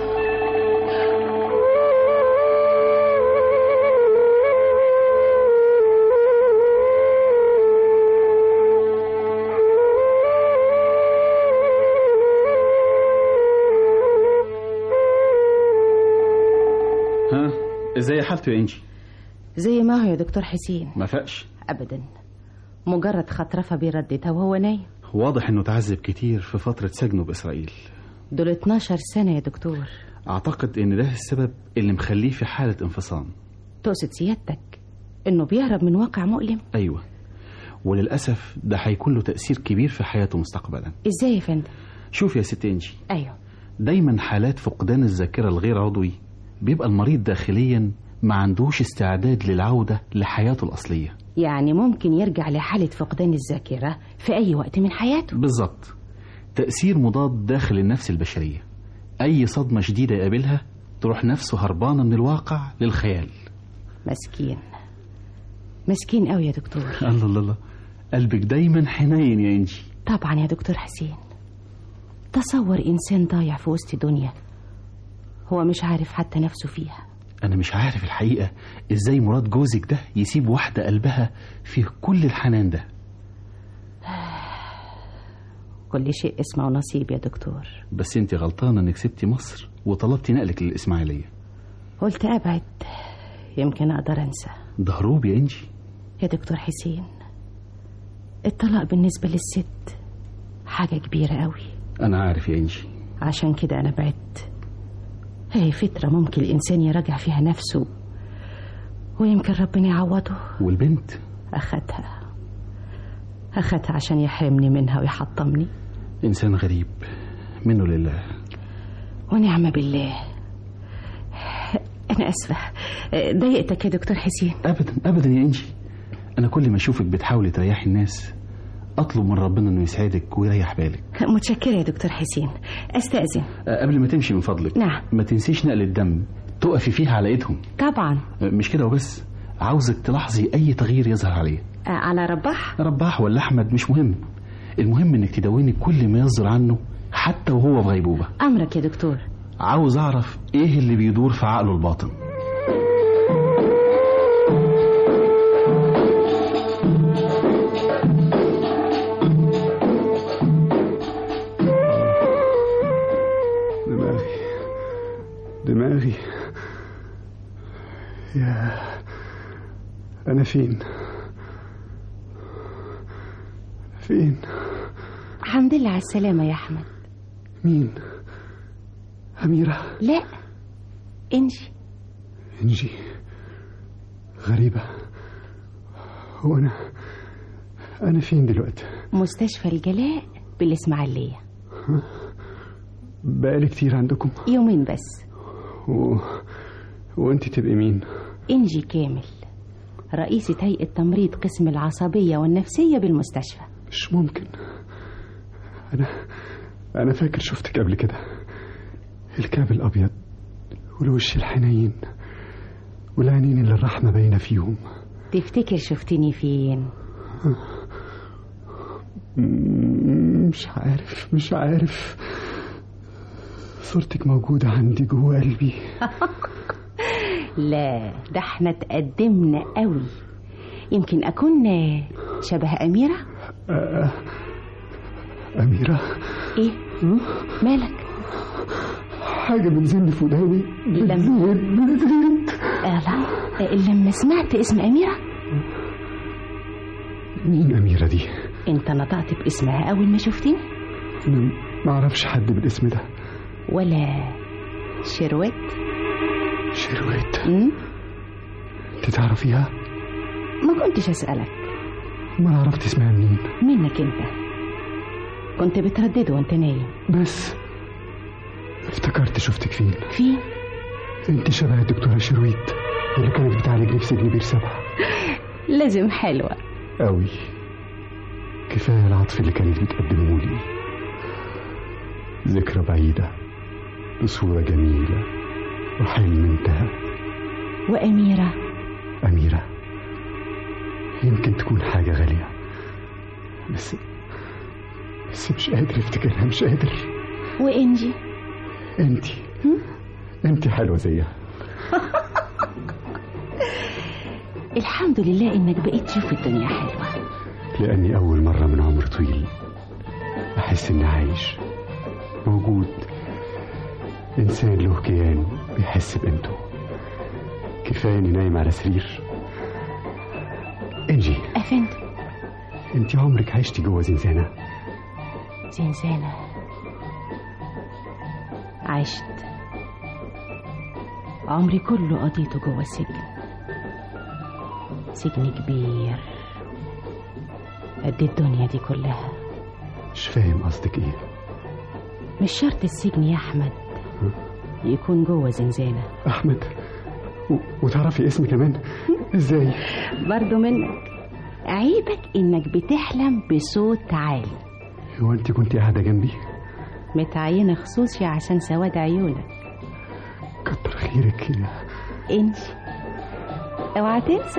ها ازاي حالته يا انجي؟ زي ما هو يا دكتور حسين. ما فاقش ابدا، مجرد خطرفه بيرددها وهو نايم. واضح انه تعذب كتير في فتره سجنه باسرائيل. دول اتناشر سنه يا دكتور. اعتقد ان ده السبب اللي مخليه في حاله انفصام. تقصد سيادتك انه بيهرب من واقع مؤلم؟ ايوه، وللاسف ده هيكون له تاثير كبير في حياته مستقبلا. ازاي يا فندم؟ شوف يا ست انجي، ايوه، دايما حالات فقدان الذاكره الغير عضوي بيبقى المريض داخليا ما عندوش استعداد للعودة لحياته الأصلية. يعني ممكن يرجع لحالة فقدان الذاكرة في أي وقت من حياته. بالظبط، تأثير مضاد داخل النفس البشرية. أي صدمة شديدة يقابلها تروح نفسه هربانة من الواقع للخيال. مسكين مسكين قوي يا دكتور. الله الله الله، قلبك دايما حنين يا إنجي. طبعا يا دكتور حسين، تصور إنسان ضايع في وسط دنيا هو مش عارف حتى نفسه فيها. أنا مش عارف الحقيقة إزاي مراد جوزك ده يسيب واحدة قلبها فيه كل الحنان ده. كل شيء اسمه نصيب يا دكتور. بس انت غلطانة انك سبتي مصر وطلبتي نقلك للإسماعيلية. قلت أبعد يمكن أقدر أنسى. ده هروب يا إنجي. يا دكتور حسين، الطلاق بالنسبة للست حاجة كبيرة قوي. أنا عارف يا إنجي، عشان كده أنا بعدت. هي فترة ممكن الإنسان يراجع فيها نفسه ويمكن ربنا يعوضه. والبنت؟ أخدها أخدها عشان يحرمني منها ويحطمني. إنسان غريب منه لله. ونعم بالله. أنا أسفة ضايقتك يا دكتور حسين. أبدا أبدا يا إنجي، أنا كل ما أشوفك بتحاولي تريحي الناس أطلب من ربنا إنه يسعدك ويريح بالك. متشكرة يا دكتور حسين، أستأذن. قبل ما تمشي من فضلك، نعم، ما تنسيش نقل الدم تقفي فيها على إيدهم. طبعا. مش كده وبس، عاوزك تلاحظي أي تغيير يظهر عليه. على رباح؟ رباح ولا أحمد مش مهم، المهم إنك تدوني كل ما يصدر عنه حتى وهو في غيبوبة. أمرك يا دكتور. عاوز أعرف إيه اللي بيدور في عقله الباطن. دماغي دماغي يا أنا فين فين؟ الحمد لله على السلامة يا أحمد. مين؟ أميرة؟ لا، إنجي. إنجي؟ غريبة. هو أنا أنا فين دلوقتي؟ مستشفى الجلاء بالإسماعيلية. بقالي كتير عندكم؟ يومين بس. و... وانت تبقي مين؟ إنجي كامل، رئيسة هيئة تمريض قسم العصبية والنفسية بالمستشفى. مش ممكن. أنا أنا فاكر شفتك قبل كده. الكاب الأبيض والوش الحنين والعينين اللي الرحمة باينة فيهم. تفتكر شفتني فين؟ مش عارف مش عارف صورتك موجودة عندي جوه قلبي. لا ده احنا تقدمنا قوي. يمكن أكون شبه أميرة. أه أميرة؟ إيه؟ مالك؟ حاجة بتزن في وداني. لما آه لا لما سمعت اسم أميرة. مين أميرة دي؟ أنت نطقت باسمها أول ما شفتني؟ أنا ما أعرفش حد بالاسم ده. ولا شروت؟ شروت؟ امم أنت تعرفيها؟ ما كنتش أسألك. ما عرفت اسمها منين؟ منك أنت. كنت بتردد وأنت نايم. بس افتكرت شفتك فين. فين؟ أنت شبه الدكتورة شرويت اللي كانت بتعالجني في سجن بير سبعة. لازم حلوة أوي. كفاية العطف اللي كانت بتقدمه لي. ذكرى بعيدة بصورة جميلة وحلم انتهى. وأميرة؟ أميرة يمكن تكون حاجة غالية بس بس مش قادر افتكرها. مش قادر. وإنجي؟ انتي انتي حلوة زيها. الحمد لله إنك بقيت تشوف الدنيا حلوة. لأني أول مرة من عمر طويل أحس إني عايش موجود. إنسان له كيان بيحس بقيمته. كفاية إني نايم على سرير. إنجي أفندم، أنت عمرك عشتي جوه زنزانة؟ زنزانة؟ عشت عمري كله قضيته جوه السجن. سجن كبير قد الدنيا دي كلها. مش فاهم قصدك ايه. مش شرط السجن يا احمد يكون جوه زنزانة. احمد و... وتعرفي اسمي كمان؟ ازاي؟ برضو منك. عيبك انك بتحلم بصوت عالي. هو انت كنت قاعدة جنبي؟ متعينة خصوصي عشان سواد عيونك. كتر خيرك يا انجي. اوعى تنسى.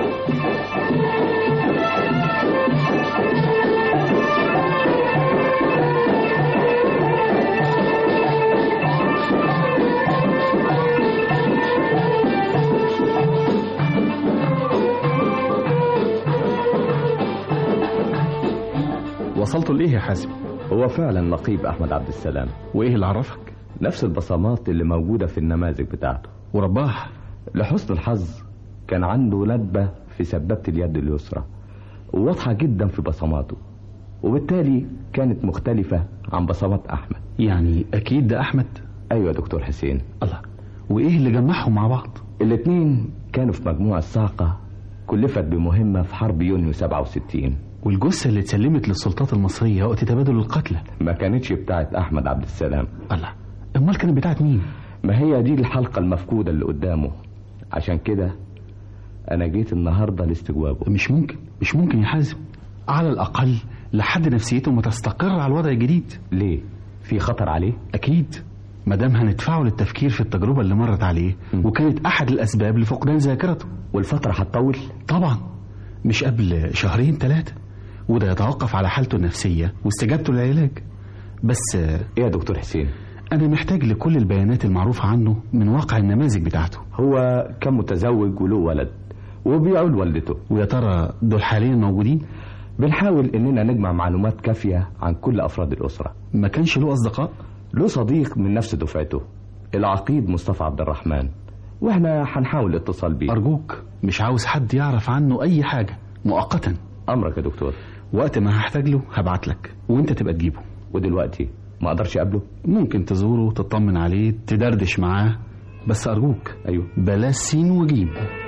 وصلتوا لإيه يا حازم؟ هو فعلا نقيب أحمد عبد السلام. وإيه اللي عرفك؟ نفس البصمات اللي موجودة في النماذج بتاعته. ورباح لحسن الحظ كان عنده ندبة في سبابة اليد اليسرى وواضحة جدا في بصماته، وبالتالي كانت مختلفة عن بصمات أحمد. يعني أكيد ده أحمد؟ أيوة يا دكتور حسين. الله، وإيه اللي جمعهم مع بعض؟ الاتنين كانوا في مجموعة الصاعقة كلفت بمهمة في حرب يونيو سبعة وستين. والجثة اللي اتسلمت للسلطات المصرية وقت تبادل القتلى ما كانتش بتاعت أحمد عبد السلام. الله، أمال كانت بتاعت مين؟ ما هي دي الحلقة المفقودة اللي قدامه، عشان كده أنا جيت النهاردة لاستجوابه. مش ممكن مش ممكن يا حازم. على الأقل لحد نفسيته ما تستقر على الوضع الجديد. ليه؟ في خطر عليه؟ أكيد، مادام هندفعه للتفكير في التجربة اللي مرت عليه م. وكانت أحد الأسباب لفقدان ذاكرته. والفترة هتطول؟ طبعا، مش قبل شهرين ثلاثة، وده يتوقف على حالته النفسية واستجابته للعلاج. بس ايه يا دكتور حسين؟ أنا محتاج لكل البيانات المعروفة عنه من واقع النماذج بتاعته. هو كان متزوج وله ولد وبيعول والدته. ويا ترى دول حاليا موجودين؟ بنحاول إننا نجمع معلومات كافية عن كل أفراد الأسرة. ما كانش له أصدقاء؟ له صديق من نفس دفعته، العقيد مصطفى عبد الرحمن، واحنا هنحاول الاتصال بيه. أرجوك، مش عاوز حد يعرف عنه أي حاجة مؤقتا. أمرك يا دكتور. وقت ما هحتاج له هبعت لك وانت تبقى تجيبه. ودلوقتي ما اقدرش اقابله؟ ممكن تزوره، تطمن عليه، تدردش معاه، بس أرجوك أيوه بلاش سين وجيم.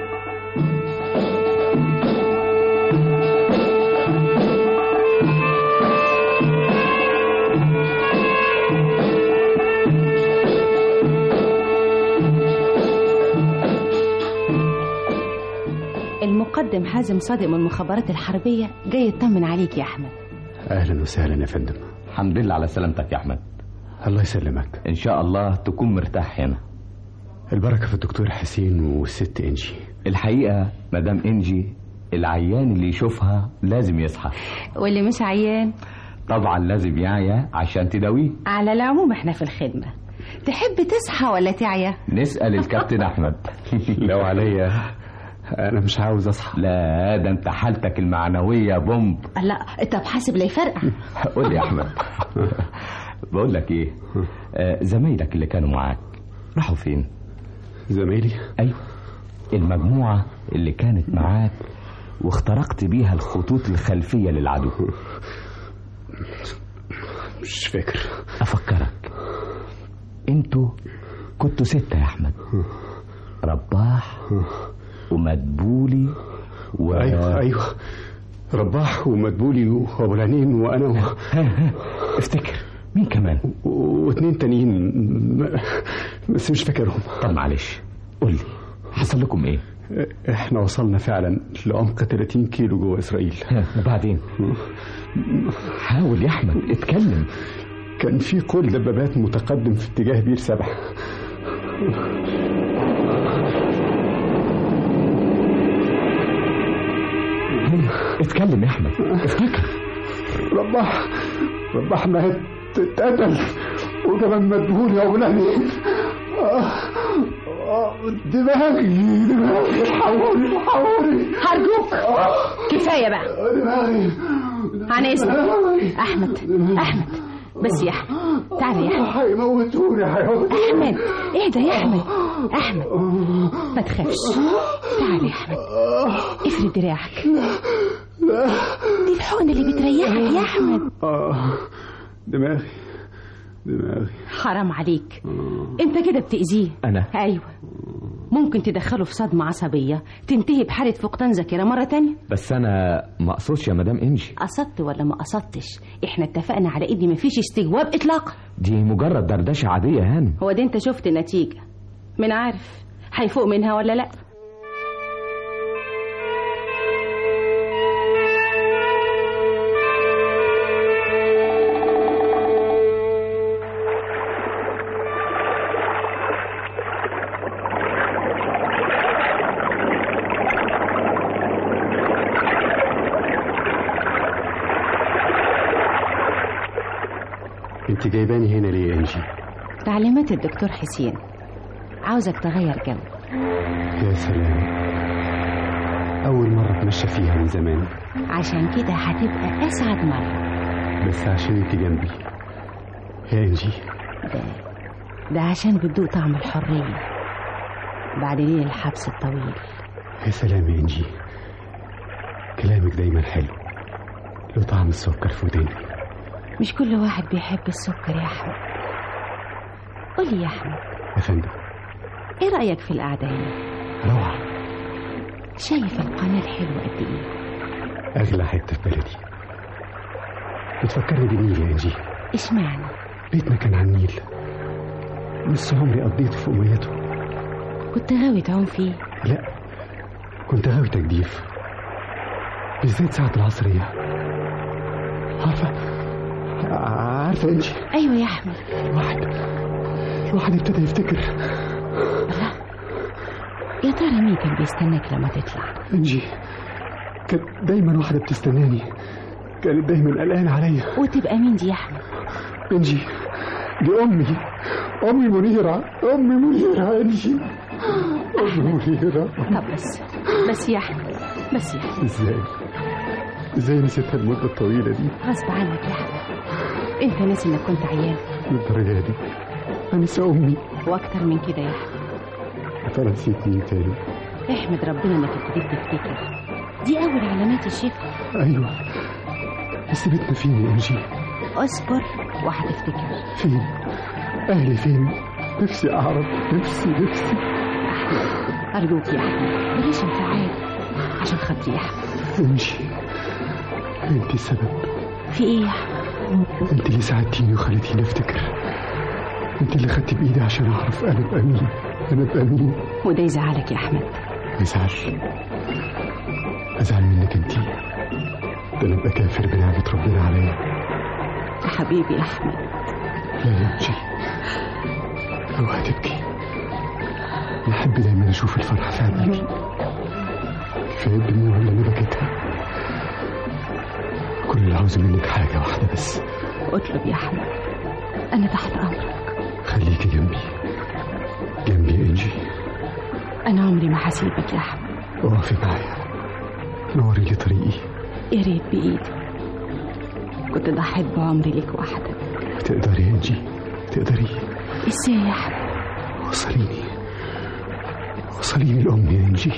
المقدم حازم صادق من المخابرات الحربية جاي يطمن عليك يا أحمد. أهلا وسهلا يا فندم. الحمد لله على سلامتك يا أحمد. الله يسلمك. ان شاء الله تكون مرتاح هنا. البركة في الدكتور حسين والست انجي. الحقيقة مدام انجي العيان اللي يشوفها لازم يصحى، واللي مش عيان طبعا لازم يعيا عشان تداويه. على العموم احنا في الخدمة، تحب تصحى ولا تعيا؟ نسأل الكابتن احمد. لو عليا انا مش عاوز اصحى. لا ده انت حالتك المعنوية بومب. لا طب حاسب لا يفرقع. قول لي يا احمد، بقول لك ايه، آه زمايلك اللي كانوا معاك راحوا فين؟ زمايلي؟ ايوه، المجموعة اللي كانت معاك واخترقت بيها الخطوط الخلفية للعدو. مش فاكر. افكرك، انتوا كنتوا ستة يا احمد، رباح ومدبولي و... ايوه ايوه رباح ومدبولي وابو العينين وانا و... افتكر مين كمان؟ واثنين تانيين بس مش فاكرهم. طب معلش قول لي حصل لكم ايه؟ احنا وصلنا فعلا لعمق ثلاثين كيلو جوه اسرائيل. وبعدين؟ حاول يا احمد اتكلم. كان في قول دبابات متقدم في اتجاه بير سبع. اتكلم يا احمد افتكر. رباح رباح مات اتقتل وكمان مدبول يا ولاني. دماغي دماغي الحوري الحوري. هرجوك كفايه بقى. دماغي عن اذنك احمد. احمد بس يا احمد، تعالى يا احمد. هيموتوني هيموتوني. احمد اهدى يا احمد. احمد ما تخافش، تعالى يا احمد افرد دراعك. لا دي الحقن اللي بتريحك يا احمد. اه دماغي دماغي. حرام عليك، انت كده بتأذيه. انا؟ ايوه، ممكن تدخله في صدمة عصبية تنتهي بحالة فقدان ذاكرة مرة تانية. بس انا ما اقصدش يا مدام انجي. قصدت ولا ما قصدتش، احنا اتفقنا على ان مفيش استجواب اطلاقا. دي مجرد دردشة عادية يا هانم. هو ده انت شفت النتيجة، من عارف هيفوق منها ولا لا. انت جايباني هنا ليه يا انجي؟ تعليمات الدكتور حسين، عاوزك تغير جو. يا سلام، اول مرة اتمشى فيها من زمان. عشان كده هتبقى اسعد مرة. بس عشان انت جنبي يا انجي. ده ده عشان بتدوق طعم الحرية بعد ليل الحبس الطويل. يا سلام يا انجي، كلامك دايما حلو، له طعم السكر في وداني. مش كل واحد بيحب السكر يا احمد. قولي يا احمد. يا فندم. ايه رأيك في القعدة هنا؟ روعة. شايف القناة الحلوة قد ايه؟ اغلى حتة في بلدي. بتفكرني بالنيل يا انجي. اشمعنى؟ بيتنا كان على النيل، نص عمري قضيته في اميته. كنت غاوي تعوم فيه؟ لا، كنت غاوي تجديف، بالذات ساعة العصرية. عارفة عارفة انجي؟ ايوه يا احمد. الواحد الواحد ابتدى يفتكر. الله، يا ترى مين كان بيستناك لما تطلع؟ انجي كانت دايما واحدة بتستناني، كانت دايما قلقانة عليا. وتبقى مين دي يا احمد؟ انجي دي امي، امي منيرة، امي منيرة انجي، امي منيرة. طب بس بس يا احمد، بس يا احمد. ازاي ازاي نسيتها المدة الطويلة دي؟ غصب عنك يا احمد، انت ناسي انك كنت عيان للدرجة دي؟ انسى امي واكتر من كده يا احمد. فانا نسيت مين تاني؟ احمد ربنا انك ابتديت تفتكر، دي اول علامات الشفاء. ايوه، بس بيتنا فين يا انجي؟ اصبر وهتفتكر. فين؟ اهلي فين؟ نفسي اعرف، نفسي نفسي. احمد ارجوك يا احمد بلاش انفعال عشان خاطري يا احمد. انجي انت السبب. في ايه يا احمد؟ انت اللي ساعدتيني وخليتيني افتكر، انت اللي خدتي بايدي عشان اعرف انا ابقى مين، انا ابقى مين. وده يزعلك يا احمد؟ ما يزعلش، ازعل منك انت، ده انا ابقى كافر بنعمة ربنا عليا. يا حبيبي يا احمد، لا يا انجي، اوعى تبكي. انا احب دايما اشوف الفرحه في عينيك. كفايه الدموع اللي انا بكيتها. كل اللي عاوزه منك حاجه واحده بس. اطلب يا احمد، انا تحت امرك. خليكي جنبي جنبي يا انجي. انا عمري ما هسيبك يا احمد. اقفي معايا، نوري لي طريقي. يا ريت بايدي، كنت ضحيت بعمري ليك وحدك. تقدري يا انجي، تقدري. ازاي يا احمد؟ وصليني وصليني لامي يا انجي.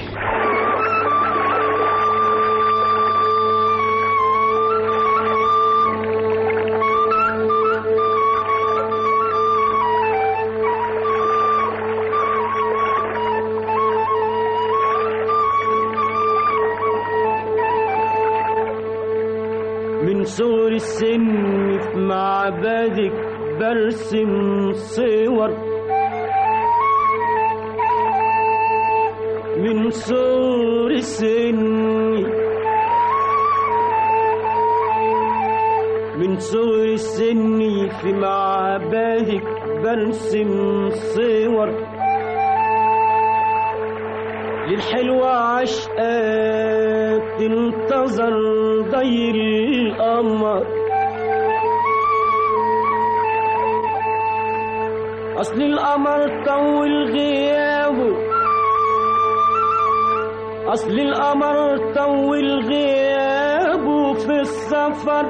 من صغر السن في معبدك برسم صور، من صغر السن من صغر السن في معبدك برسم صور، للحلوة عشقات تنتظر ضي القمر، أصل القمر طول غيابه، أصل القمر طول غيابه في السفر،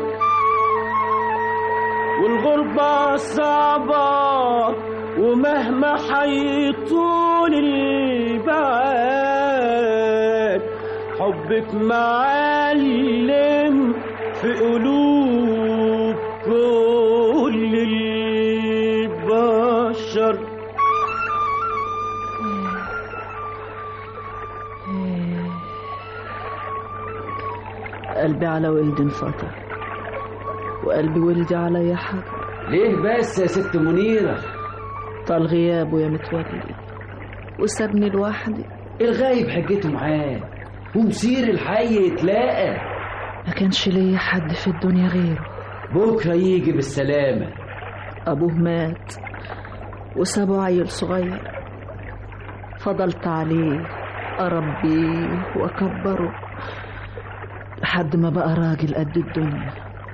والغربة صعبة ومهما حيطول البعاد حبك معلم في قلوب كل البشر. قلبي على ولد انفطر، وقلبي ولدي عليا حاجة. ليه بس يا ست منيرة؟ طال غيابه يا متولي وسابني لوحدي. الغايب حجته معاه ومسير الحي يتلاقى. ما كانش ليا حد في الدنيا غيره. بكرة يجي بالسلامة. أبوه مات وسابه عيل صغير، فضلت عليه أربيه وأكبره لحد ما بقى راجل قد الدنيا،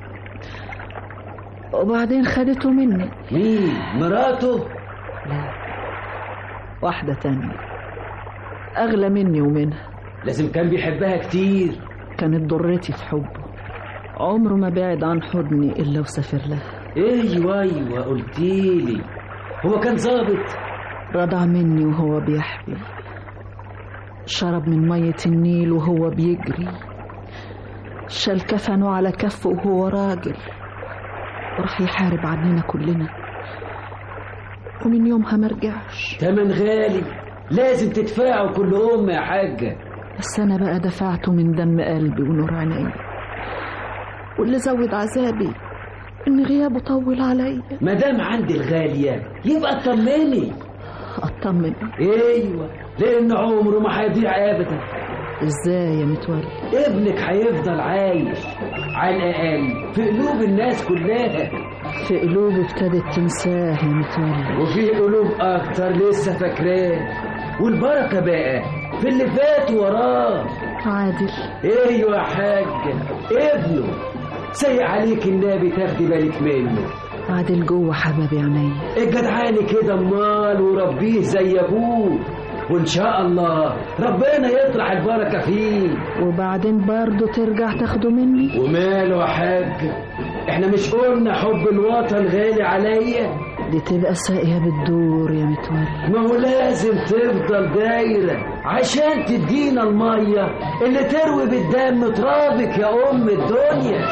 وبعدين خدته مني. مين؟ مراته؟ لا، واحدة تانية أغلى مني ومنها. لازم كان بيحبها كتير. كانت ضرتي في حبه، عمره ما بعد عن حضني إلا وسافر لها. ايوه ايوه قلتيلي. هو كان ظابط؟ رضع مني وهو بيحبي، شرب من مية النيل وهو بيجري، شال كفنه على كفه وهو راجل، وراح يحارب عننا كلنا، ومن يومها مرجعش. تمن غالي لازم تدفعه كل أم يا حاجة. بس أنا بقى دفعته من دم قلبي ونور عيني، واللي زود عذابي إن غيابه طول عليا. مدام عندي الغالية يبقى اطمني. اطمن؟ ايوه، لأن عمره ما هيضيع أبدا. ازاي يا متولي؟ ابنك هيفضل عايش على الأقل في قلوب الناس كلها. في قلوب ابتدت تنساه يا متولي، وفي قلوب أكتر لسه فاكراه، والبركة بقى في اللي فات وراه. عادل؟ ايوه يا حاجة، ابنه سيء عليك النبي تاخدي بالك منه. عادل جوه حبابي عينيا. الجدعاني كده امال، وربيه زي ابوه، وان شاء الله ربنا يطرح البركه فيه. وبعدين برضه ترجع تاخده مني؟ وماله يا حاج، احنا مش قلنا حب الوطن غالي عليا؟ دي تبقى ساقيه بالدور يا متولي. ما هو لازم تفضل دايره عشان تدينا الميه اللي تروي بالدم ترابك يا ام الدنيا.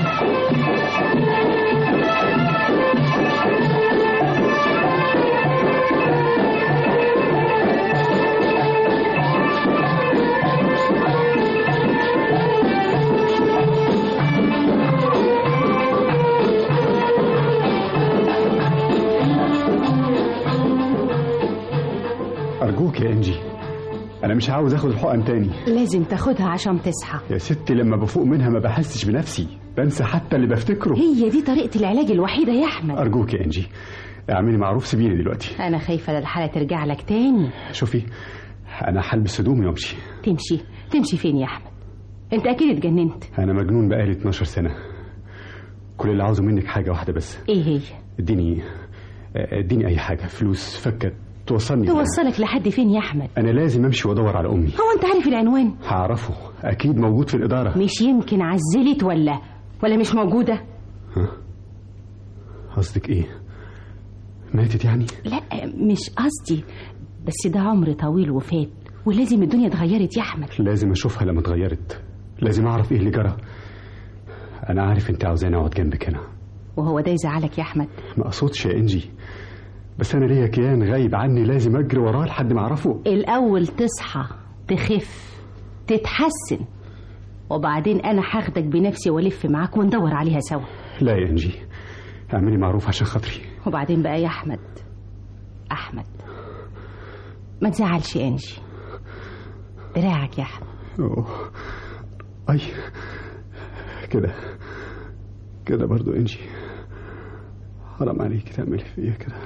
أرجوك يا إنجي، أنا مش عاوز أخد الحقن تاني. لازم تاخدها عشان تصحى يا ستي، لما بفوق منها ما بحسش بنفسي. بنسى حتى اللي بفتكره. هي دي طريقة العلاج الوحيدة يا أحمد. أرجوك يا إنجي اعملي معروف، سيبيني دلوقتي. أنا خايفة الحالة ترجع لك تاني. شوفي أنا هلبس هدومي وأمشي. تمشي تمشي فين يا أحمد؟ أنت أكيد اتجننت. أنا مجنون بقالي اتناشر سنة. كل اللي عاوزه منك حاجة واحدة بس. إيه هي؟ اديني اديني أي حاجة، فلوس، فكة توصلني. توصلك لحد فين يا أحمد؟ أنا لازم أمشي وأدور على أمي. هو أنت عارف العنوان؟ هعرفه، أكيد موجود في الإدارة. مش يمكن عزلت ولا ولا مش موجودة؟ ها؟ قصدك إيه؟ ماتت يعني؟ لا مش قصدي، بس ده عمر طويل وفات ولازم الدنيا اتغيرت يا أحمد. لازم أشوفها لما اتغيرت، لازم أعرف إيه اللي جرى. أنا عارف أنت عاوزاني أقعد جنبك هنا. وهو ده يزعلك يا أحمد؟ ما أقصدش يا إنجي، بس أنا ليا كيان غايب عني لازم أجري وراه لحد ما أعرفه. الأول تصحى، تخف، تتحسن، وبعدين أنا هاخدك بنفسي وألف معاك وندور عليها سوا. لا يا إنجي، اعملي معروف عشان خاطري. وبعدين بقى يا أحمد، أحمد ما تزعلش يا إنجي، دراعك يا أحمد. أوه. أي كده كده برضو إنجي، حرام عليك تعملي فيا كده.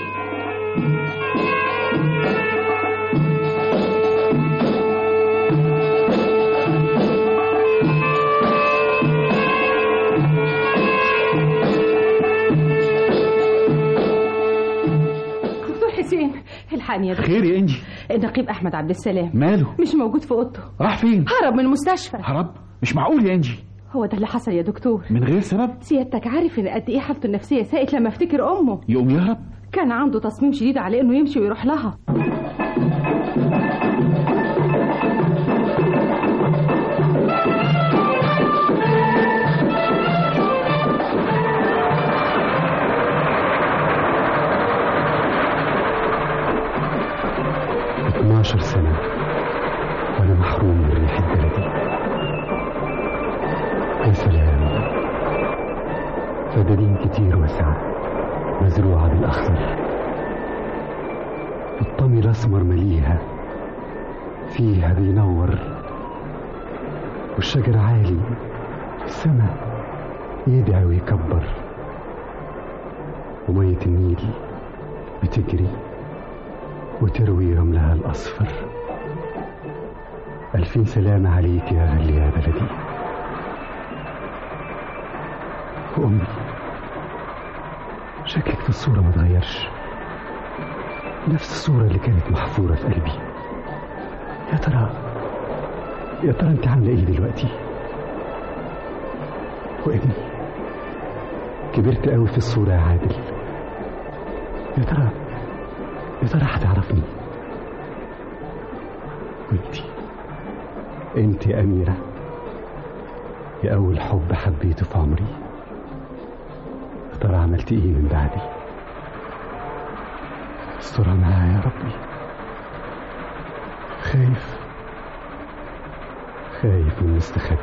دكتور حسين الحقني يا دكتور. خير يا إنجي؟ النقيب أحمد عبد السلام. ماله؟ مش موجود في أوضته. راح فين؟ هرب من المستشفى. هرب؟ مش معقول يا إنجي. هو ده اللي حصل يا دكتور. من غير سبب؟ سيادتك عارف ان قد ايه حالته النفسيه ساءت لما افتكر امه. يقوم يهرب؟ كان عنده تصميم شديد على انه يمشي ويروح لها. اتناشر سنة وانا محروم من ريح البلدي. يا سلام، فدادين كتير واسعة مزروعة بالأخضر، الطمي الأسمر مليها فيها بينور، والشجر عالي السما يدعي ويكبر، ومية النيل بتجري وتروي رملها الأصفر. ألفين سلام عليك يا غالية يا بلدي. وأمي شكلك في الصورة ما تغيرش، نفس الصورة اللي كانت محفورة في قلبي. يا ترى يا ترى انت عاملة ايه دلوقتي؟ وابني كبرت قوي في الصورة يا عادل. يا ترى يا ترى هتعرفني؟ وانتي انت أميرة، يا أول حب حبيته في عمري. يا ترى عملت ايه من بعدي؟ استرها معايا يا ربي. خايف خايف من المستخبي.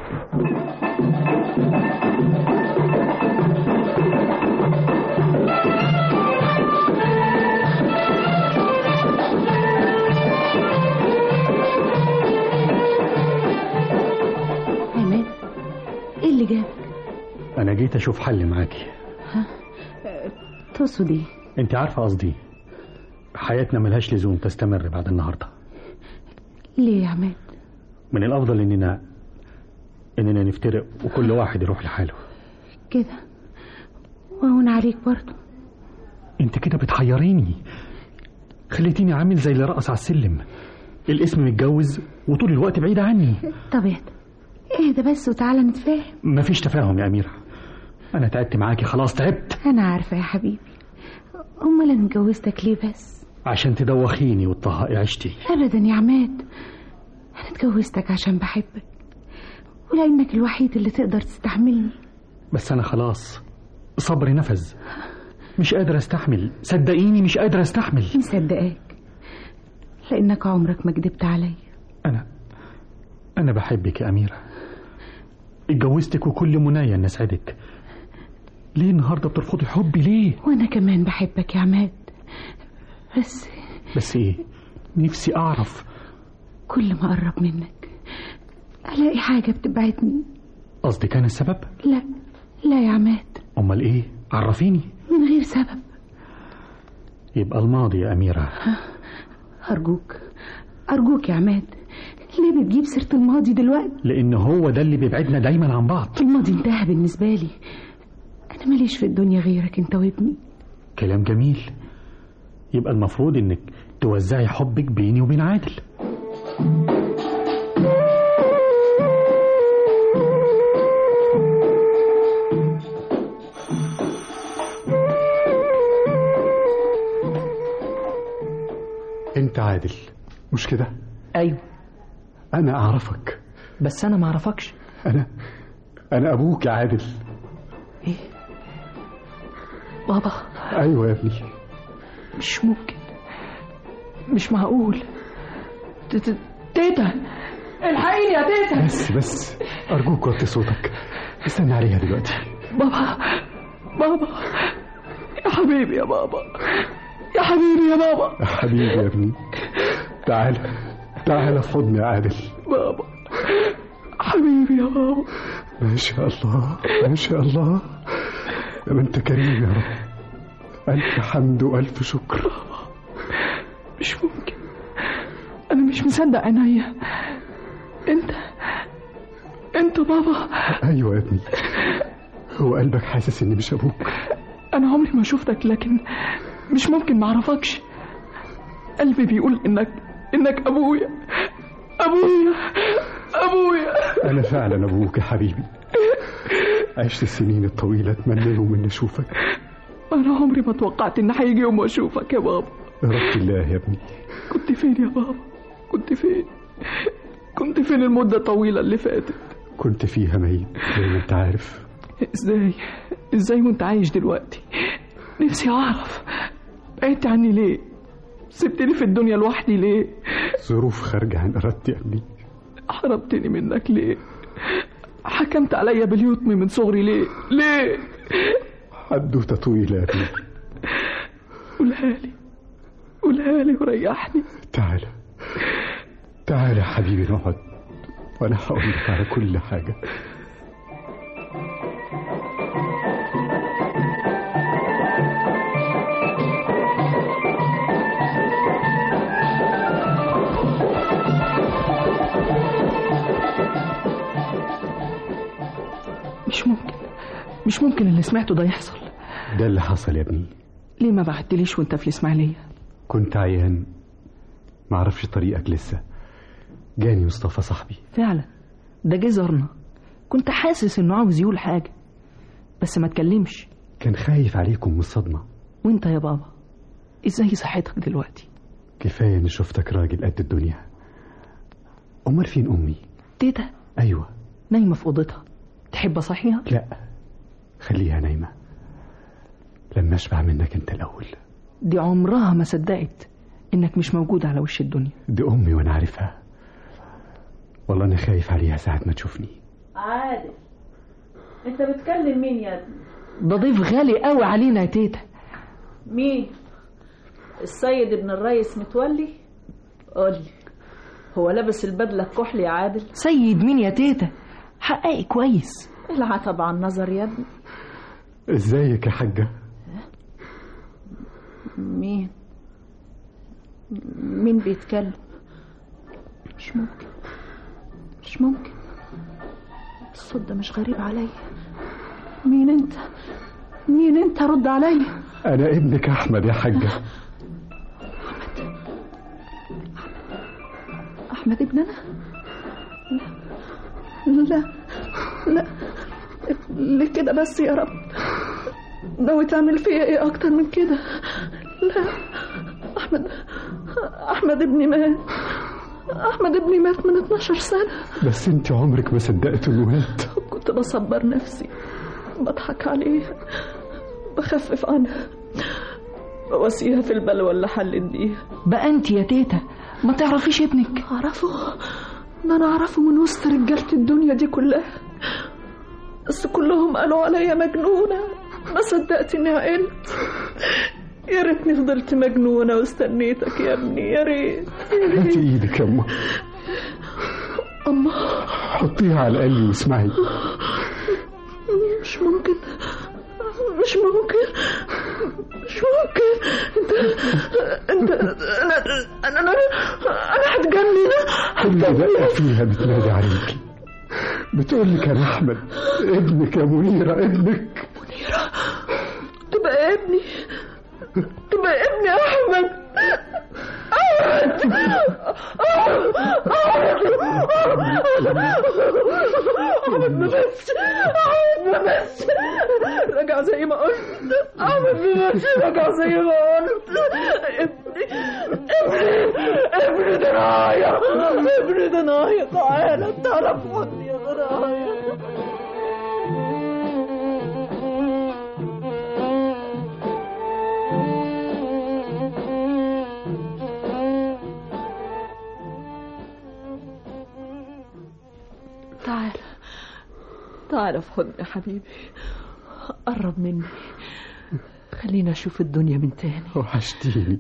عماد، ايه اللي جابك؟ انا جيت اشوف حل معاكي. ها؟ تقصد ايه؟ انت عارفه قصدي، حياتنا ملهاش لزوم تستمر بعد النهارده. ليه يا عماد؟ من الافضل اننا اننا نفترق وكل واحد يروح لحاله. كده وهون عليك برضو. انت كده بتحيريني، خليتيني عامل زي اللي رقص على السلم، الاسم متجوز وطول الوقت بعيد عني. طب اهدى اهدى بس وتعالى نتفاهم. مفيش تفاهم يا أميرة، أنا تعبت معاكي خلاص، تعبت. أنا عارفة يا حبيبي، أمال أنا متجوزتك ليه بس؟ عشان تدوخيني وتطهقي عيشتي. أبدا يا عماد، أنا اتجوزتك عشان بحبك ولأنك الوحيد اللي تقدر تستحملني. بس أنا خلاص صبري نفذ، مش قادر استحمل، صدقيني مش قادر استحمل. مصدقاك لأنك عمرك ما كدبت عليا. أنا أنا بحبك يا أميرة، اتجوزتك وكل منايا إن أسعدك. ليه النهاردة بترفضي حبي ليه؟ وأنا كمان بحبك يا عماد، بس بس إيه؟ نفسي أعرف. كل ما أقرب منك ألاقي حاجة بتبعدني قصدي كان السبب؟ لا لا يا عماد. امال ايه؟ عرفيني. من غير سبب. يبقى الماضي يا أميرة. أرجوك أرجوك يا عماد، ليه بتجيب سيرة الماضي دلوقتي؟ لأن هو ده اللي بيبعدنا دايما عن بعض. الماضي انتهى بالنسبة لي، أنا ماليش في الدنيا غيرك أنت وابني. كلام جميل. يبقى المفروض إنك توزعي حبك بيني وبين عادل. انت عادل مش كده؟ ايوه. انا اعرفك. بس انا ما اعرفكش. انا انا ابوك يا عادل. ايه بابا؟ ايوه يا ابني. مش ممكن، مش معقول. تيتا الحقيني يا تيتا. بس بس ارجوك وطي صوتك، استنى عليها دلوقتي. بابا بابا يا حبيبي يا بابا، يا حبيبي يا بابا. يا حبيبي يا ابني، تعال تعال في حضني يا عادل. بابا حبيبي يا بابا. ما شاء الله ما شاء الله، يا ما انت كريم يا رب. ألف حمد وألف شكر. بابا مش ممكن، أنا مش مصدق عينيا. أنت أنت بابا؟ أيوة يا ابني، هو قلبك حاسس إني مش أبوك؟ أنا عمري ما شفتك، لكن مش ممكن ما أعرفكش. قلبي بيقول إنك إنك أبويا أبويا أبويا. أنا فعلا أبوك يا حبيبي. عشت السنين الطويلة أتمنى يوم إني أشوفك. أنا عمري ما توقعت إن هيجي يوم وأشوفك يا بابا. إرادة الله يا ابني. كنت فين يا بابا؟ كنت فين؟ كنت فين المدة الطويلة اللي فاتت؟ كنت فيها ميت زي ما أنت عارف. إزاي؟ إزاي وأنت عايش دلوقتي؟ نفسي أعرف. بعدت عني ليه؟ سبتني في الدنيا لوحدي ليه؟ ظروف خارجة عن إرادتي يا ابني. حرمتني منك ليه؟ حكمت عليا باليتم من صغري ليه؟ ليه؟ حدوتة طويلة يا ابني. قولها لي قولها لي وريحني. تعال تعال يا حبيبي نقعد وأنا هقول لك على كل حاجة. مش ممكن مش ممكن اللي سمعته ده يحصل. ده اللي حصل يا ابني. ليه ما بعتليش وانت في الإسماعيلية؟ كنت عيان، ما اعرفش طريقك لسه. جاني مصطفى صاحبي. فعلا ده جه زارنا، كنت حاسس انه عاوز يقول حاجة بس ما تكلمش. كان خايف عليكم من الصدمة. وانت يا بابا ازاي صحتك دلوقتي؟ كفاية اني شفتك راجل قد الدنيا. امال فين امي؟ تيتا؟ ايوه نايمة في اوضتها، تحب اصحيها؟ لا خليها نايمة لما اشبع منك انت الاول. دي عمرها ما صدقت انك مش موجود على وش الدنيا. دي امي وانا عارفها، والله انا خايف عليها ساعة ما تشوفني. عادل انت بتكلم مين يا ابني؟ ده ضيف غالي قوي علينا يا تيتا. مين؟ السيد ابن الريس متولي؟ قولي هو لابس البدلة الكحل يا عادل؟ سيد مين يا تيتا؟ حققي كويس. العتب عن النظر يا ابني. ازيك يا حاجة؟ مين؟ مين بيتكلم؟ مش ممكن مش ممكن الصوت ده مش غريب عليا. مين انت؟ مين انت؟ رد عليا. انا ابنك احمد يا حاجة. احمد احمد ابننا؟ لا لا لا ليه كده بس يا رب؟ ناوي تعمل فيا ايه اكتر من كده؟ لا احمد احمد ابني مات. احمد ابني مات من اتناشر سنة. بس انت عمرك ما صدقت انه مات. كنت بصبر نفسي، بضحك عليها، بخفف عنها، بواسيها في البلوى اللي حلت بيها. بقى انت يا تيتا ما تعرفيش ابنك؟ اعرفه، ده انا اعرفه من وسط رجالة الدنيا دي كلها، بس كلهم قالوا عليا مجنونة. ما صدقت اني عقلت. يا ريتني فضلت مجنونة واستنيتك يا ابني، يا ريت. هاتي ايدك يا أما. أما حطيها على قلبي واسمعي. مش ممكن مش ممكن مش ممكن انت انت انا انا انا انا هتجنن. كل دقيقة فيها بتنادي عليكي، بتقول لك انا احمد ابنك يا منيرة، ابنك. منيرة تبقى ابني، تبقى ابني احمد. احمد احمد ما بس احمد ما بس رجع زي ما قلت. احمد ما بس رجع زي ما قلت. ابني ابني ابني دنايا، ابني دنايا. تعالى تعالى في حضني يا دنايا. تعال تعال في حضني يا حبيبي، قرب مني، خلينا اشوف الدنيا من تاني. وحشتيني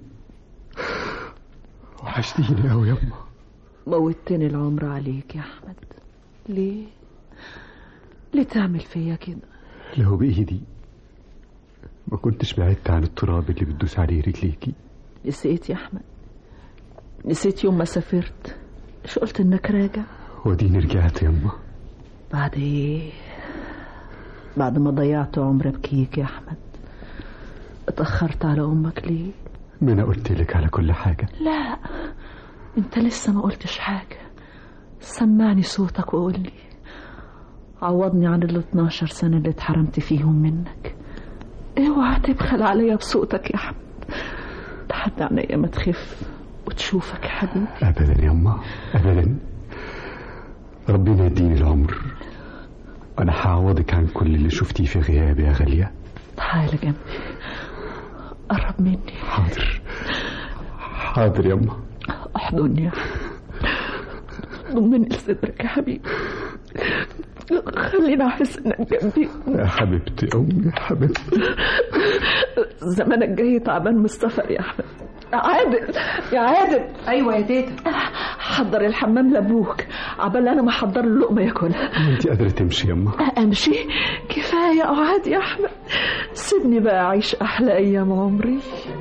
وحشتيني قوي يا أما. موتني العمر عليك يا احمد. ليه ليه تعمل فيا كده؟ لو بإيدي ما كنتش بعدت عن التراب اللي بتدوس عليه رجليكي. نسيت يا احمد؟ نسيت يوم ما سافرت مش قلت انك راجع؟ وديني رجعت يا أما. بعد ايه؟ بعد ما ضيعت عمر بكيك يا احمد. اتأخرت على امك ليه؟ ما انا قلت لك على كل حاجة. لا انت لسه ما قلتش حاجة. سمعني صوتك وقول لي، عوضني عن ال اتناشر سنة اللي اتحرمت فيهم منك. اوعى تبخل عليا بصوتك يا احمد، لحد عينيا ما تخف وتشوفك يا حبيبي. ابدا يا أما ابدا. ربنا يديني العمر وانا هعوضك عن كل اللي شفتيه في غيابي يا غالية. تعال جنبي، قرب مني. حاضر حاضر يا أما. احضني، ضمني لصدرك يا حبيبي، خليني احس انك جنبي يا حبيبتي امي، يا حبيبتي. زمانك جاي تعبان من السفر يا احمد. عادل يا عادل. ايوه يا تيتا. حضر الحمام لابوك عبال انا ما احضر له لقمه ياكلها. انت قادره تمشي يا أما؟ امشي؟ كفايه قعد يا احمد، سيبني بقى اعيش احلى ايام عمري.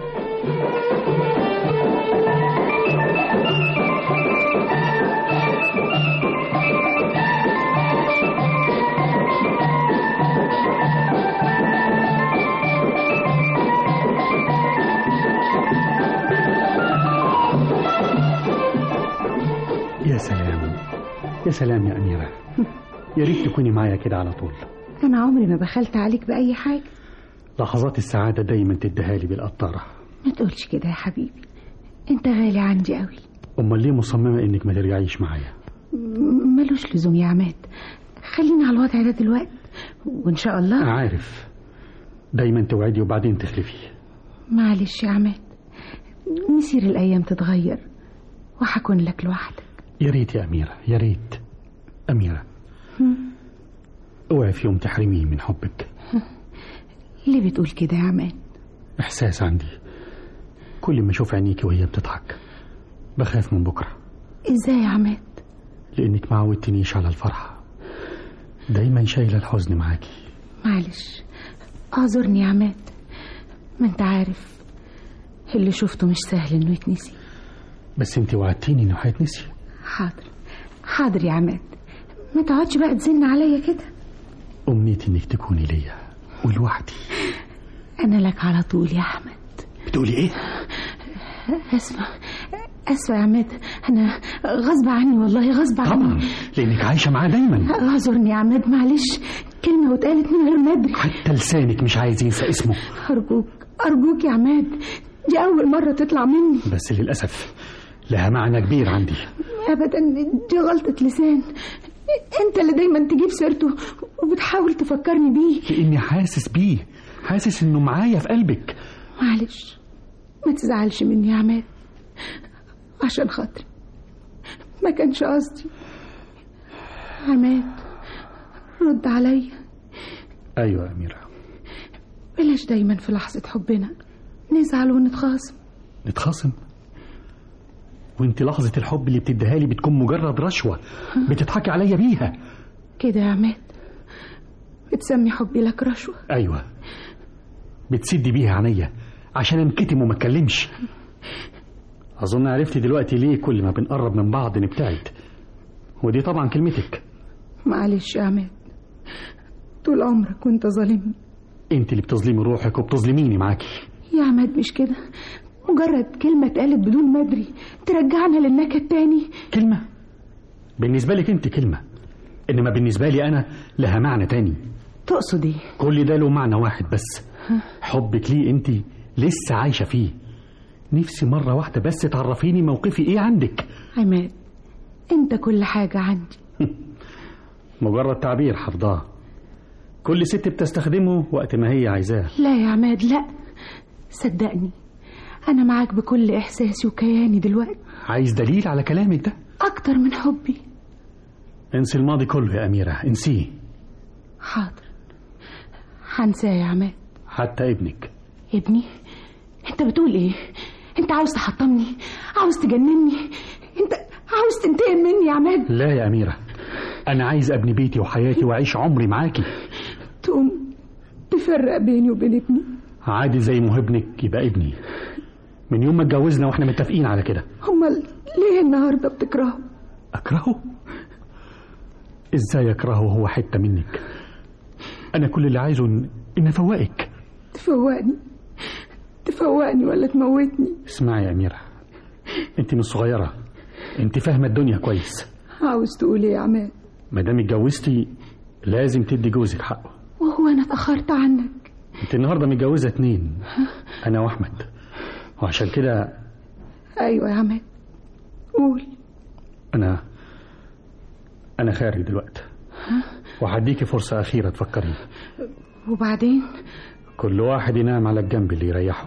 يا سلام يا سلام يا أميرة، يا ريت تكوني معايا كده على طول. أنا عمري ما بخلت عليك بأي حاجة. لحظات السعادة دايما تديها لي بالقطارة. ما تقولش كده يا حبيبي، أنت غالي عندي قوي. أمال ليه مصممة إنك ما ترجعيش معايا؟ ملوش لزوم يا عماد، خلينا على الوضع ده دلوقتي وإن شاء الله. عارف دايما توعدي وبعدين تخلفي. معلش يا عماد، نسير الأيام تتغير وحكون لك لوحدك. يا ريت يا أميرة، يا ريت. أميرة اوعي في يوم تحرميه من حبك. ليه بتقول كده يا عماد؟ إحساس عندي كل ما أشوف عينيكي وهي بتضحك بخاف من بكرة. إزاي يا عماد؟ لأنك ما عودتنيش على الفرحة، دايما شايلة الحزن معاكي. معلش اعذرني يا عماد، ما انت عارف اللي شفته مش سهل انه يتنسي. بس انت وعدتيني انه هيتنسي. حاضر حاضر يا عماد، ما تقعدش بقى تزن عليا كده. أمنيتي انك تكوني ليا ولوحدي. انا لك على طول يا احمد. بتقولي ايه؟ اسمع اسمع يا عماد، انا غصب عني والله، غصب عني. طبعا لانك عايشه معاه دايما. اعذرني يا عماد، معلش كلمه واتقالت من غير ما ادري. حتى لسانك مش عايز ينسى اسمه. ارجوك ارجوك يا عماد، دي اول مره تطلع مني. بس للاسف لها معنى كبير عندي. ابدا دي غلطه لسان، انت اللي دايما تجيب سيرته وبتحاول تفكرني بيه. لاني حاسس بيه، حاسس انه معايا في قلبك. معلش ما تزعلش مني يا عماد، عشان خاطري ما كانش قصدي. عماد رد عليا. ايوه يا اميره. بلاش دايما في لحظه حبنا نزعل ونتخاصم. نتخاصم؟ وانت لحظة الحب اللي بتديها لي بتكون مجرد رشوة بتضحكي عليا بيها كده يا عماد؟ بتسمي حبي لك رشوة؟ ايوه، بتسدي بيها عينيا عشان انكتم وما اتكلمش. اظن عرفتي دلوقتي ليه كل ما بنقرب من بعض نبتعد، ودي طبعا كلمتك. معلش يا عماد، طول عمرك وانت ظالمني. انت اللي بتظلمي روحك وبتظلميني معاكي. يا عماد مش كده، مجرد كلمة اتقالت بدون ما ادري ترجعنا للنكد تاني. كلمة بالنسبة لك انت كلمة، انما بالنسبة لي انا لها معنى تاني. تقصد ايه؟ كل ده له معنى واحد بس، حبك ليه انت لسه عايشة فيه. نفسي مرة واحدة بس تعرفيني موقفي ايه عندك. عماد انت كل حاجة عندي. مجرد تعبير حفظاه، كل ست بتستخدمه وقت ما هي عايزاه. لا يا عماد لا، صدقني انا معاك بكل احساسي وكياني دلوقتي. عايز دليل على كلامك ده؟ اكتر من حبي. انسي الماضي كله يا أميرة، انسيه. حاضر هنساه يا عماد. حتى ابنك. ابني؟ انت بتقول ايه؟ انت عاوز تحطمني؟ عاوز تجنني؟ انت عاوز تنتقم مني يا عماد؟ لا يا أميرة، أنا عايز أبني بيتي وحياتي وأعيش عمري معاكي. تقوم تفرق بيني وبين ابني؟ عادي زي ما ابنك يبقى ابني، من يوم ما اتجوزنا واحنا متفقين على كده. امال ليه النهارده بتكرهه؟ اكرهه؟ ازاي اكرهه وهو حته منك؟ انا كل اللي عايزه ان, إن افوقك. تفوقني؟ تفوقني ولا تموتني؟ اسمعي يا أميرة، انت مش صغيرة، انت فاهمة الدنيا كويس. عاوز تقول ايه يا عماد؟ ما دام اتجوزتي لازم تدي جوزك حقه. وهو انا اتأخرت عنك؟ انت النهارده متجوزة اتنين، انا واحمد، وعشان كده. ايوه يا عماد قول. انا انا خارج دلوقتي وهديكي فرصة أخيرة تفكري. وبعدين؟ كل واحد ينام على الجنب اللي يريحه.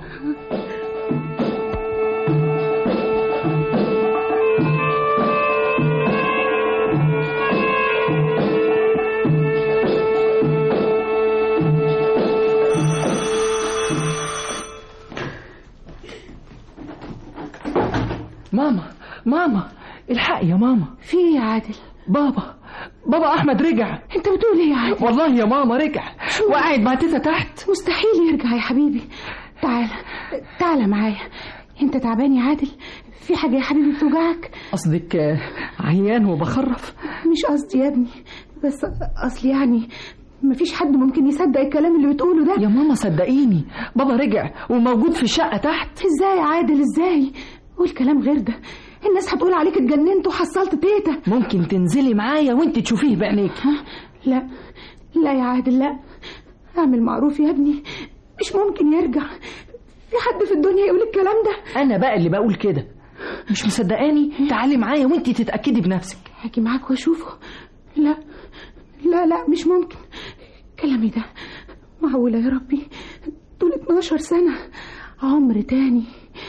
ماما ماما الحق يا ماما. في ايه يا عادل؟ بابا بابا احمد رجع. انت بتقول ايه يا عادل؟ والله يا ماما رجع وقاعد مع تيتا تحت. مستحيل يرجع يا حبيبي. تعال تعال معايا. انت تعبان يا عادل؟ في حاجه يا حبيبي بتوجعك؟ قصدك عيان وبخرف؟ مش قصدي يا ابني، بس اصل يعني مفيش حد ممكن يصدق الكلام اللي بتقوله ده. يا ماما صدقيني بابا رجع وموجود في الشقه تحت. ازاي يا عادل ازاي؟ قول كلام غير ده، الناس هتقول عليك اتجننت وحصلت تيتا. ممكن تنزلي معايا وانت تشوفيه بعينيك. لا لا يا عادل لا، اعمل معروف يا ابني، مش ممكن يرجع. في حد في الدنيا يقول الكلام ده؟ انا بقى اللي بقول كده. مش مصدقاني؟ تعالي معايا وانت تتاكدي بنفسك. هاجي معاك واشوفه. لا لا لا مش ممكن كلامي ده. معقوله يا ربي؟ دول اتناشر سنه عمر تاني.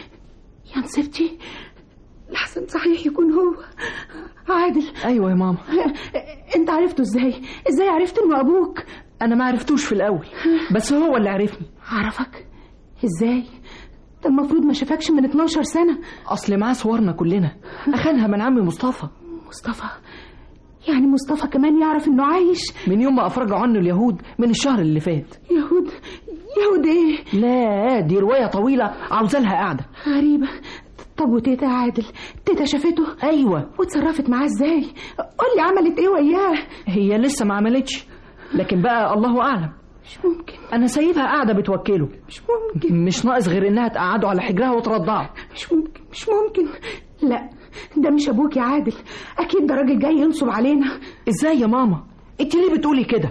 يا نصيبتي، لحسن صحيح يكون هو عادل. ايوه يا ماما. انت عرفته ازاي؟ ازاي عرفت انه ابوك؟ انا ما عرفتوش في الاول، بس هو اللي عرفني. عرفك ازاي؟ ده المفروض ما شافكش من اتناشر سنه. اصل معاه صورنا كلنا، اخدها من عمي مصطفى. مصطفى؟ يعني مصطفى كمان يعرف انه عايش؟ من يوم ما افرجوا عنه اليهود من الشهر اللي فات. يهود؟ يهود ايه؟ لا دي روايه طويله عاوزه لها قاعده. غريبه. طب وتيتا عادل، تيتا شافته؟ ايوه. واتصرفت معاه ازاي؟ قول لي عملت ايه وياه؟ هي لسه ما عملتش، لكن بقى الله اعلم. مش ممكن. انا سايبها قاعده بتوكله. مش ممكن. مش ناقص غير انها تقعده على حجرها وترضعه. مش ممكن مش ممكن. لا ده مش ابوك يا عادل، اكيد ده راجل جاي ينصب علينا. ازاي يا ماما؟ انت ليه بتقولي كده؟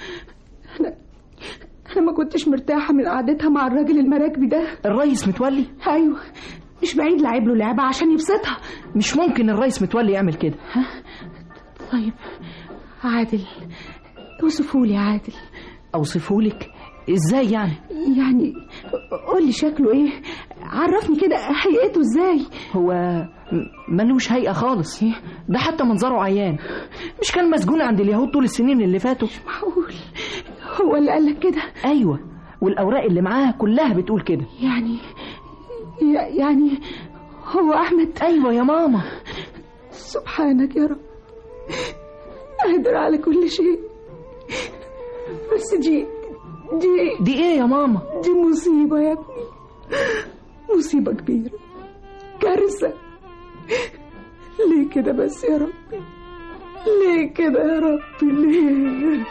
انا انا ما كنتش مرتاحه من قعدتها مع الراجل المراكبي ده. الريس متولي؟ ايوه، مش بعيد لعب له لعبه عشان يبسطها. مش ممكن الريس متولي يعمل كده. ها؟ طيب عادل اوصفولي يا عادل. اوصفهولك ازاي يعني؟ يعني قول لي شكله ايه، عرفني كده هيئته ازاي. هو ملوش هيئه خالص، ده حتى منظره عيان. مش كان مسجون عند اليهود طول السنين اللي فاتوا؟ مش معقول، هو اللي قالك كده؟ ايوه، والاوراق اللي معاها كلها بتقول كده. يعني يعني هو أحمد؟ أيوة يا ماما. سبحانك يا رب، قادر على كل شيء. بس دي دي دي إيه يا ماما؟ دي مصيبة يا ابني، مصيبة كبيرة، كارثة. ليه كده بس يا ربي؟ ليه كده يا ربي؟ ليه؟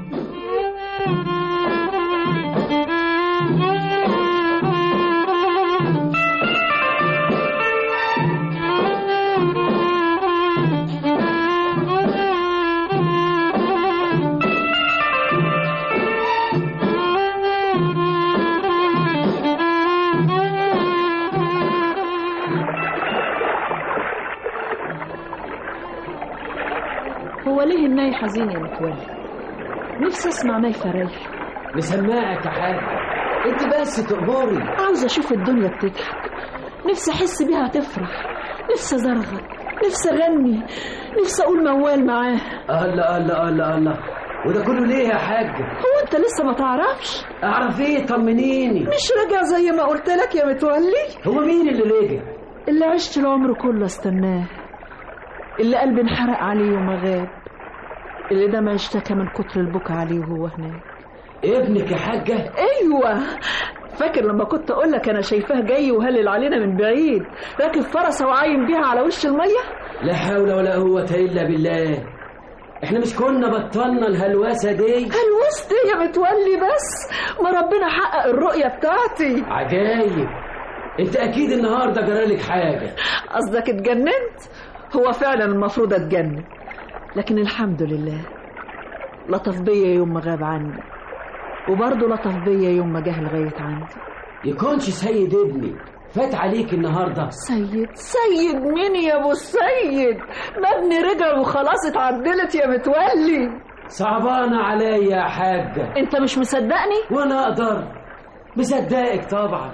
هو ليه الناي حزين يا متولي؟ نفسي اسمع ناي فريح. مسمعك يا حاج، انت بس تقبري. عاوزه اشوف الدنيا بتضحك، نفسي احس بيها تفرح، نفسي ازرغط، نفسي اغني، نفسي اقول موال معاه. الله الله الله الله، وده كله ليه يا حاج؟ هو انت لسه ما تعرفش؟ اعرف ايه؟ طمنيني. مش راجع زي ما قلت لك يا متولي؟ هو مين اللي رجع؟ اللي عشت العمر كله استناه، اللي قلبي انحرق عليه وما غاب، اللي ده ما اشتكى من كتر البكا عليه وهو هناك. ابنك يا حاجة؟ ايوه، فاكر لما كنت اقول لك انا شايفاه جاي وهلل علينا من بعيد راكب فرسه وعايم بيها على وش الميه؟ لا حول ولا قوه الا بالله. احنا مش كنا بطلنا الهلوسه دي؟ هلوسة ايه يا متولي بس؟ ما ربنا حقق الرؤيه بتاعتي. عجايب، انت اكيد النهارده جرالك حاجه. قصدك اتجننت؟ هو فعلا المفروض اتجنن، لكن الحمد لله لطف بيا يوم ما غاب عني، وبرضه لطف بيا يوم ما جه لغايه عندي. يكونش سيد ابني فات عليك النهارده؟ سيد؟ سيد مين يا ابو السيد؟ ما ابني رجع وخلاص اتعدلت يا متولي. صعبانه عليا يا حاجه. انت مش مصدقني؟ وانا اقدر مصدقك طبعا،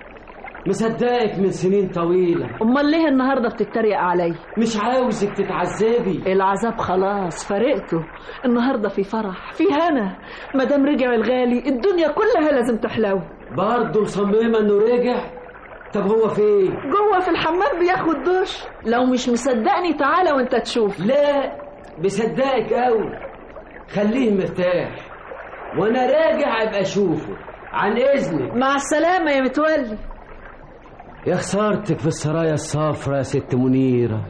مصدقك من سنين طويله. امال ليه النهارده بتتريق عليا؟ مش عاوزك تتعذبي. العذاب خلاص فرقته، النهارده في فرح، في هنا، مادام رجع الغالي الدنيا كلها لازم تحلو. برضه مصممه انه رجع؟ طب هو فين؟ جوه في الحمام بياخد دش. لو مش مصدقني تعالى وانت تشوف. لا بصدقك قوي، خليه مرتاح وانا راجع ابقى اشوفه. عن اذنك. مع السلامه يا متولي. يا خسارتك في السرايا الصافرة يا ست منيرة.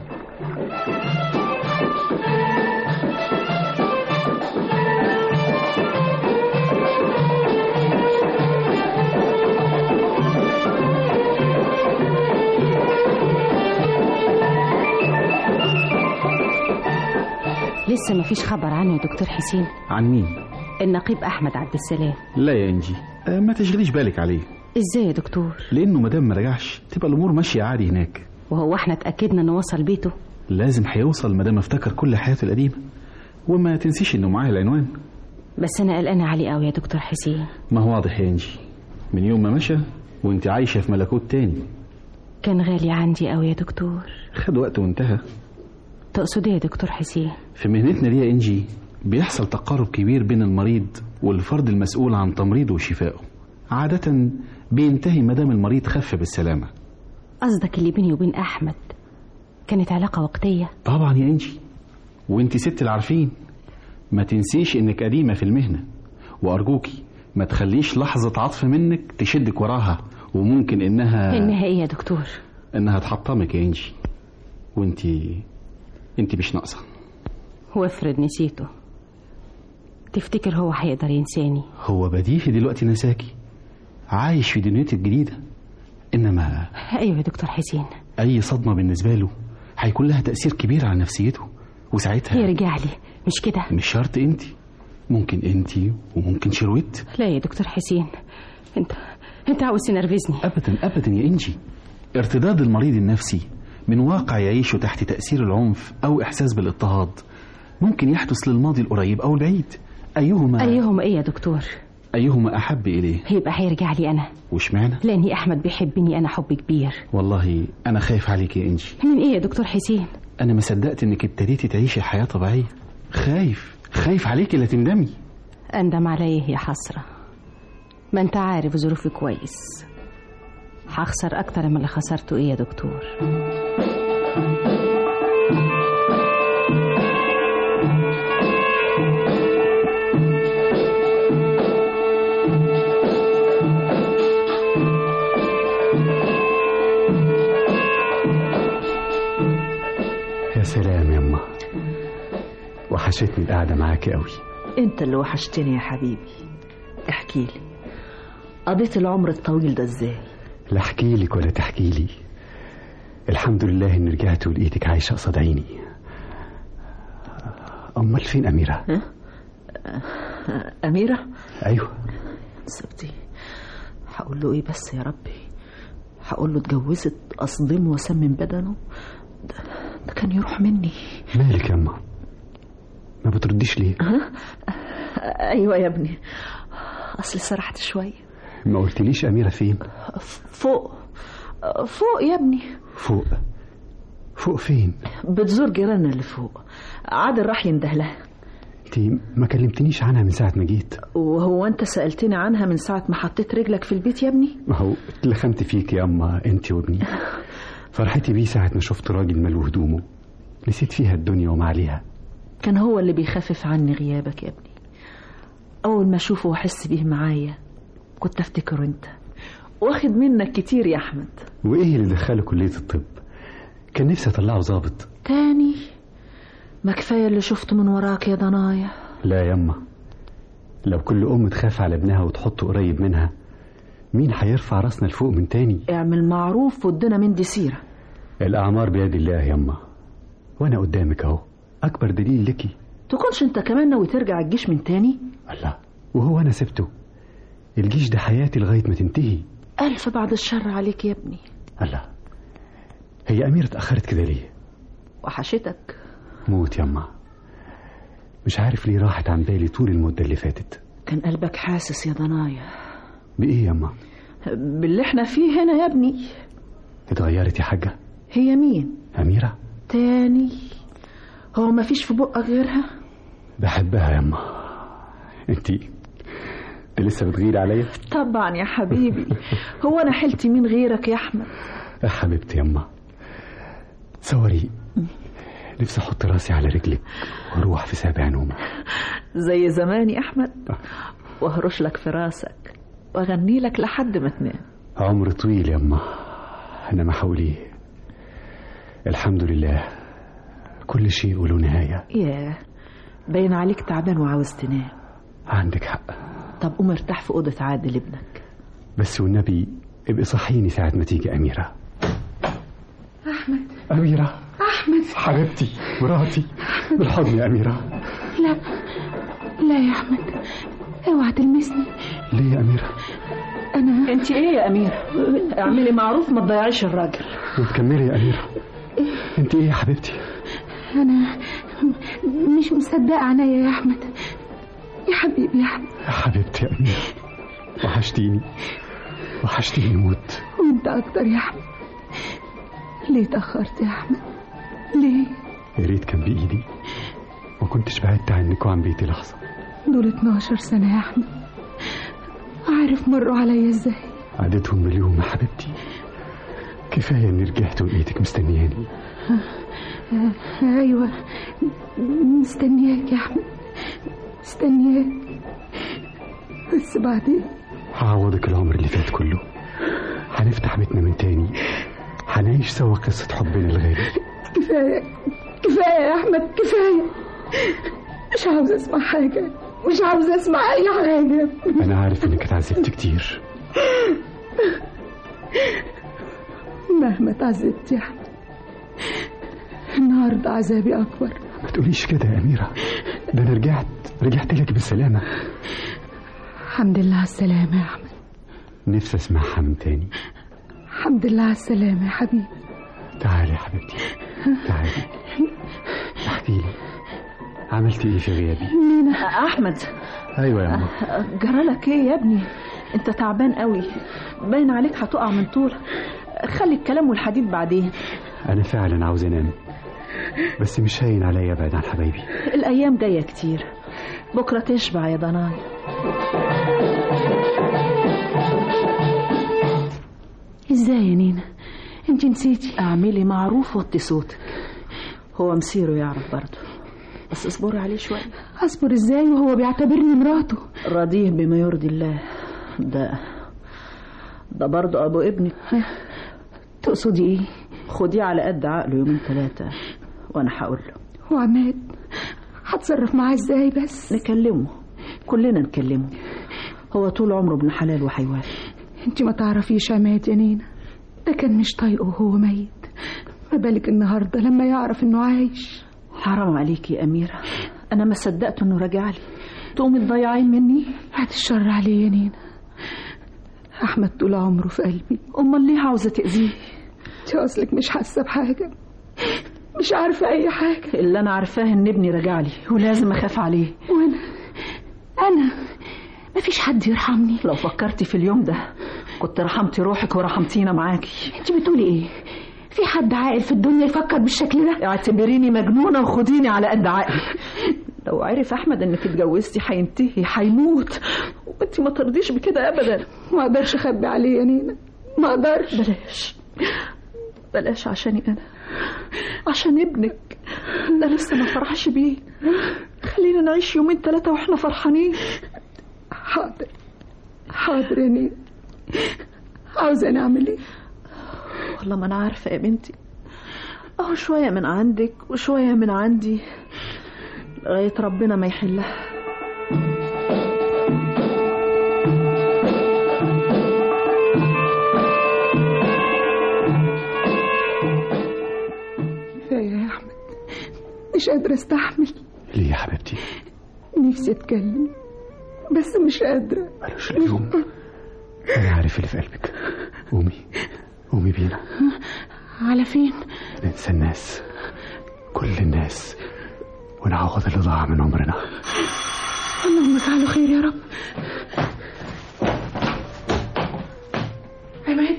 لسه مفيش خبر عنه يا دكتور حسين؟ عن مين؟ النقيب أحمد عبد السلام. لا يا إنجي، أه ما تشغليش بالك عليه. ازاي يا دكتور؟ لأنه مادام ما رجعش تبقى الأمور ماشية عادي هناك. وهو احنا اتأكدنا انه وصل بيته؟ لازم هيوصل مادام افتكر كل حياته القديمة، وما تنسيش انه معاه العنوان. بس انا قلقانة عليه قوي يا دكتور حسين. ما هو واضح يا إنجي، من يوم ما مشى وانت عايشة في ملكوت تاني. كان غالي عندي قوي يا دكتور. خد وقت وانتهى. تقصد ايه يا دكتور حسين؟ في مهنتنا دي يا إنجي بيحصل تقارب كبير بين المريض والفرد المسؤول عن تمريضه وشفائه. عادة بينتهي مدام المريض خف بالسلامة. قصدك اللي بيني وبين أحمد كانت علاقة وقتية؟ طبعا يا إنجي، وانت ست العارفين. ما تنسيش انك قديمة في المهنة، وأرجوكي ما تخليش لحظة عطف منك تشدك وراها، وممكن انها انها ايه يا دكتور؟ انها تحطمك يا إنجي، وانت انت مش ناقصة. وافرض نسيته، تفتكر هو هيقدر ينساني؟ هو بديهي دلوقتي نساكي، عايش في دنيته الجديدة. انما ايوه يا دكتور حسين، اي صدمة بالنسبة له هيكون لها تأثير كبير على نفسيته، وساعتها يرجع لي. مش كده؟ مش شرط انت، ممكن انت وممكن شروت. لا يا دكتور حسين، انت انت عاوز تنرفزني. ابدا ابدا يا انجي، ارتداد المريض النفسي من واقع يعيشه تحت تأثير العنف او احساس بالاضطهاد ممكن يحدث للماضي القريب او البعيد. ايهما ايهما ايه يا دكتور؟ ايهما احب اليه؟ هيبقى هيرجع لي انا. وش معنى؟ لاني احمد بيحبني انا حب كبير. والله انا خايف عليك يا انجي. من ايه يا دكتور حسين؟ انا ما صدقت انك ابتديتي تعيشي حياة طبيعية. خايف خايف عليك لا تندمي. اندم عليه يا حسرة، ما انت عارف ظروفي كويس. هخسر اكتر من اللي خسرته. ايه يا دكتور؟ يا سلام يا أما، وحشتني القعدة معاكي قوي. انت اللي وحشتني يا حبيبي. احكي لي، قضيت العمر الطويل ده ازاي؟ لا احكي لك ولا تحكي لي، الحمد لله ان رجعت ولقيتك عايشة قصاد عيني. امال فين أميرة؟ ها؟ أميرة؟ ايوه. سبتي، هقول له ايه بس يا ربي؟ هقول له اتجوزت اصدم وسمم بدنه؟ ده, ده كان يروح مني. مالك يا أما؟ ما بترديش ليه؟ ها؟ ايوه يا ابني، اصل سرحت شويه. ما قلتليش أميرة فين؟ فوق فوق يا ابني. فوق فوق فين؟ بتزور جيراننا اللي فوق. عادل راح ينده لها. انتي ما كلمتنيش عنها من ساعة ما جيت. وهو انت سألتني عنها من ساعة ما حطيت رجلك في البيت يا ابني؟ ما هو اتلخمت فيك يا أما انتي وابني. فرحتي بيه ساعة ما شفت راجل ملو هدومه، نسيت فيها الدنيا وما عليها. كان هو اللي بيخفف عني غيابك يا ابني. أول ما أشوفه وأحس بيه معايا كنت أفتكره أنت. واخد منك كتير يا أحمد. وإيه اللي دخله كلية الطب؟ كان نفسي أطلعه ظابط. تاني؟ ما كفاية اللي شفته من وراك يا ضنايا. لا يما، لو كل أم تخاف على ابنها وتحطه قريب منها، مين هيرفع راسنا لفوق من تاني؟ اعمل معروف ودنا من دي سيرة. الأعمار بيد الله يما، وأنا قدامك أهو أكبر دليل لكي. تكونش أنت كمان ناوي ترجع الجيش من تاني؟ الله، وهو أنا سبته؟ الجيش ده حياتي لغاية ما تنتهي. ألف بعد الشر عليك يا ابني. الله، هي أميرة اتأخرت كده ليه؟ وحشتك موت يما، مش عارف ليه راحت عن بالي طول المدة اللي فاتت. كان قلبك حاسس يا ضنايا. بإيه يما؟ باللي احنا فيه هنا يا ابني. اتغيرت يا حاجة؟ هي مين؟ أميرة تاني؟ هو ما فيش في بقك غيرها؟ بحبها يما. انتي انت لسه بتغير عليا؟ طبعا يا حبيبي. هو انا حلتي مين غيرك يا احمد؟ يا حبيبتي يما، تصوري نفسي احط راسي على رجلك واروح في سابع نومة زي زمان يا احمد، وهرش لك في راسك واغني لك لحد ما تنام. عمر طويل يما، انا ما حولي. الحمد لله كل شيء وله نهاية. ياه، باين عليك تعبان وعاوز تنام. عندك حق. طب قوم ارتاح في أوضة عادل ابنك. بس والنبي ابقي صحيني ساعة ما تيجي أميرة. أحمد. أميرة. أحمد حبيبتي مراتي، بالحضن يا أميرة. لا لا يا أحمد، اوعى تلمسني. ليه يا أميرة؟ أنا أنت إيه يا أميرة؟ اعملي معروف ما تضيعيش الراجل. وتكملي يا أميرة. أنت إيه يا حبيبتي؟ أنا مش مصدقة عينيا يا أحمد. يا حبيبي يا أحمد. يا حبيبتي يا أميرة، وحشتيني وحشتيني موت. وأنت أكتر يا أحمد. ليه تأخرت يا أحمد؟ ليه؟ يا ريت كان بإيدي وكنتش بعدت عنك وعن بيتي لحظة. دول اتناشر سنة يا أحمد، عارف مروا عليا إزاي؟ عدتهم مليون يا حبيبتي. كفاية إني رجعت ولقيتك مستنياني. أيوة مستنياك يا أحمد، مستنياك. بس بعدين هعوضك العمر اللي فات كله، هنفتح بيتنا من تاني، هنعيش سوا قصة حبنا الغالي. كفاية كفاية يا أحمد، كفاية. مش عاوز أسمع حاجة، مش عاوز أسمع أي حاجة. أنا عارف إنك اتعذبت كتير. مهما اتعذبت يا أحمد، النهاردة عذابي أكبر. ما تقوليش كده يا أميرة، ده أنا رجعت رجعت لك بالسلامة. الحمد لله على السلامة يا أحمد. نفسي أسمعها من تاني. الحمد لله على السلامة يا حبيبي. تعالي يا حبيبتي، تعالي احكي لي، عملتي ايه في غيابي؟ مين؟ أحمد. أيوة يا ماما. جرالك ايه يا ابني؟ انت تعبان قوي، باين عليك هتقع من طولك. خلي الكلام والحديث بعدين. أنا فعلا عاوز أنام، بس مش هين عليا ابعد عن حبايبي. الأيام جاية كتير، بكرة تشبع يا ضناي. ازاي يا نينا؟ انت نسيتي. اعملي معروف وطي صوتك، هو مسيره يعرف برضه، بس اصبري عليه شويه. اصبر ازاي وهو بيعتبرني مراته؟ راضيه بما يرضي الله. ده ده برضه ابو ابنك. تقصدي ايه؟ خديه على قد عقله يومين ثلاثه وانا هقول له. وعماد هتصرف معاه ازاي؟ بس نكلمه، كلنا نكلمه، هو طول عمره ابن حلال وهيوافق. انت ما تعرفيش عماد يا نينا، ده كان مش طايقه وهو ميت، ما بالك النهارده لما يعرف انه عايش. حرام عليكي يا أميرة، أنا ما صدقت إنه رجع لي، تقومي تضيعين مني. بعد الشر عليه يا نينا، أحمد طول عمره في قلبي. أمال ليه عاوزة تأذيه؟ انت أصلك مش حاسة بحاجة، مش عارفة أي حاجة. اللي أنا عارفاه إن ابني رجع لي ولازم أخاف عليه. وأنا أنا مفيش حد يرحمني. لو فكرتي في اليوم ده كنت رحمتي روحك ورحمتينا معاكي. انت بتقولي ايه؟ في حد عاقل في الدنيا يفكر بالشكل ده؟ اعتبريني مجنونة وخديني على قد عقلي. لو عرف أحمد إنك اتجوزتي هينتهي، هيموت، وانت ما ترضيش بكده أبدا. ما أقدرش أخبي عليه يا نينا، ما أقدرش. بلاش بلاش عشاني أنا، عشان ابنك ده لسه ما فرحش بيه. خلينا نعيش يومين ثلاثة واحنا فرحانين. حاضر حاضر يا نينا، عاوزة نعمل ايه؟ والله ما أنا عارفة يا بنتي، أهو شوية من عندك وشوية من عندي لغاية ربنا ما يحلها. كفاية يا أحمد، مش قادرة استحمل. ليه يا حبيبتي؟ نفسي اتكلم بس مش قادرة. ملوش لزوم، أنا عارف اللي في قلبك. قومي قومي بينا. على فين؟ ننسى الناس، كل الناس، ونعوض اللي ضاع من عمرنا. اللهم اجعله خير يا رب. عماد.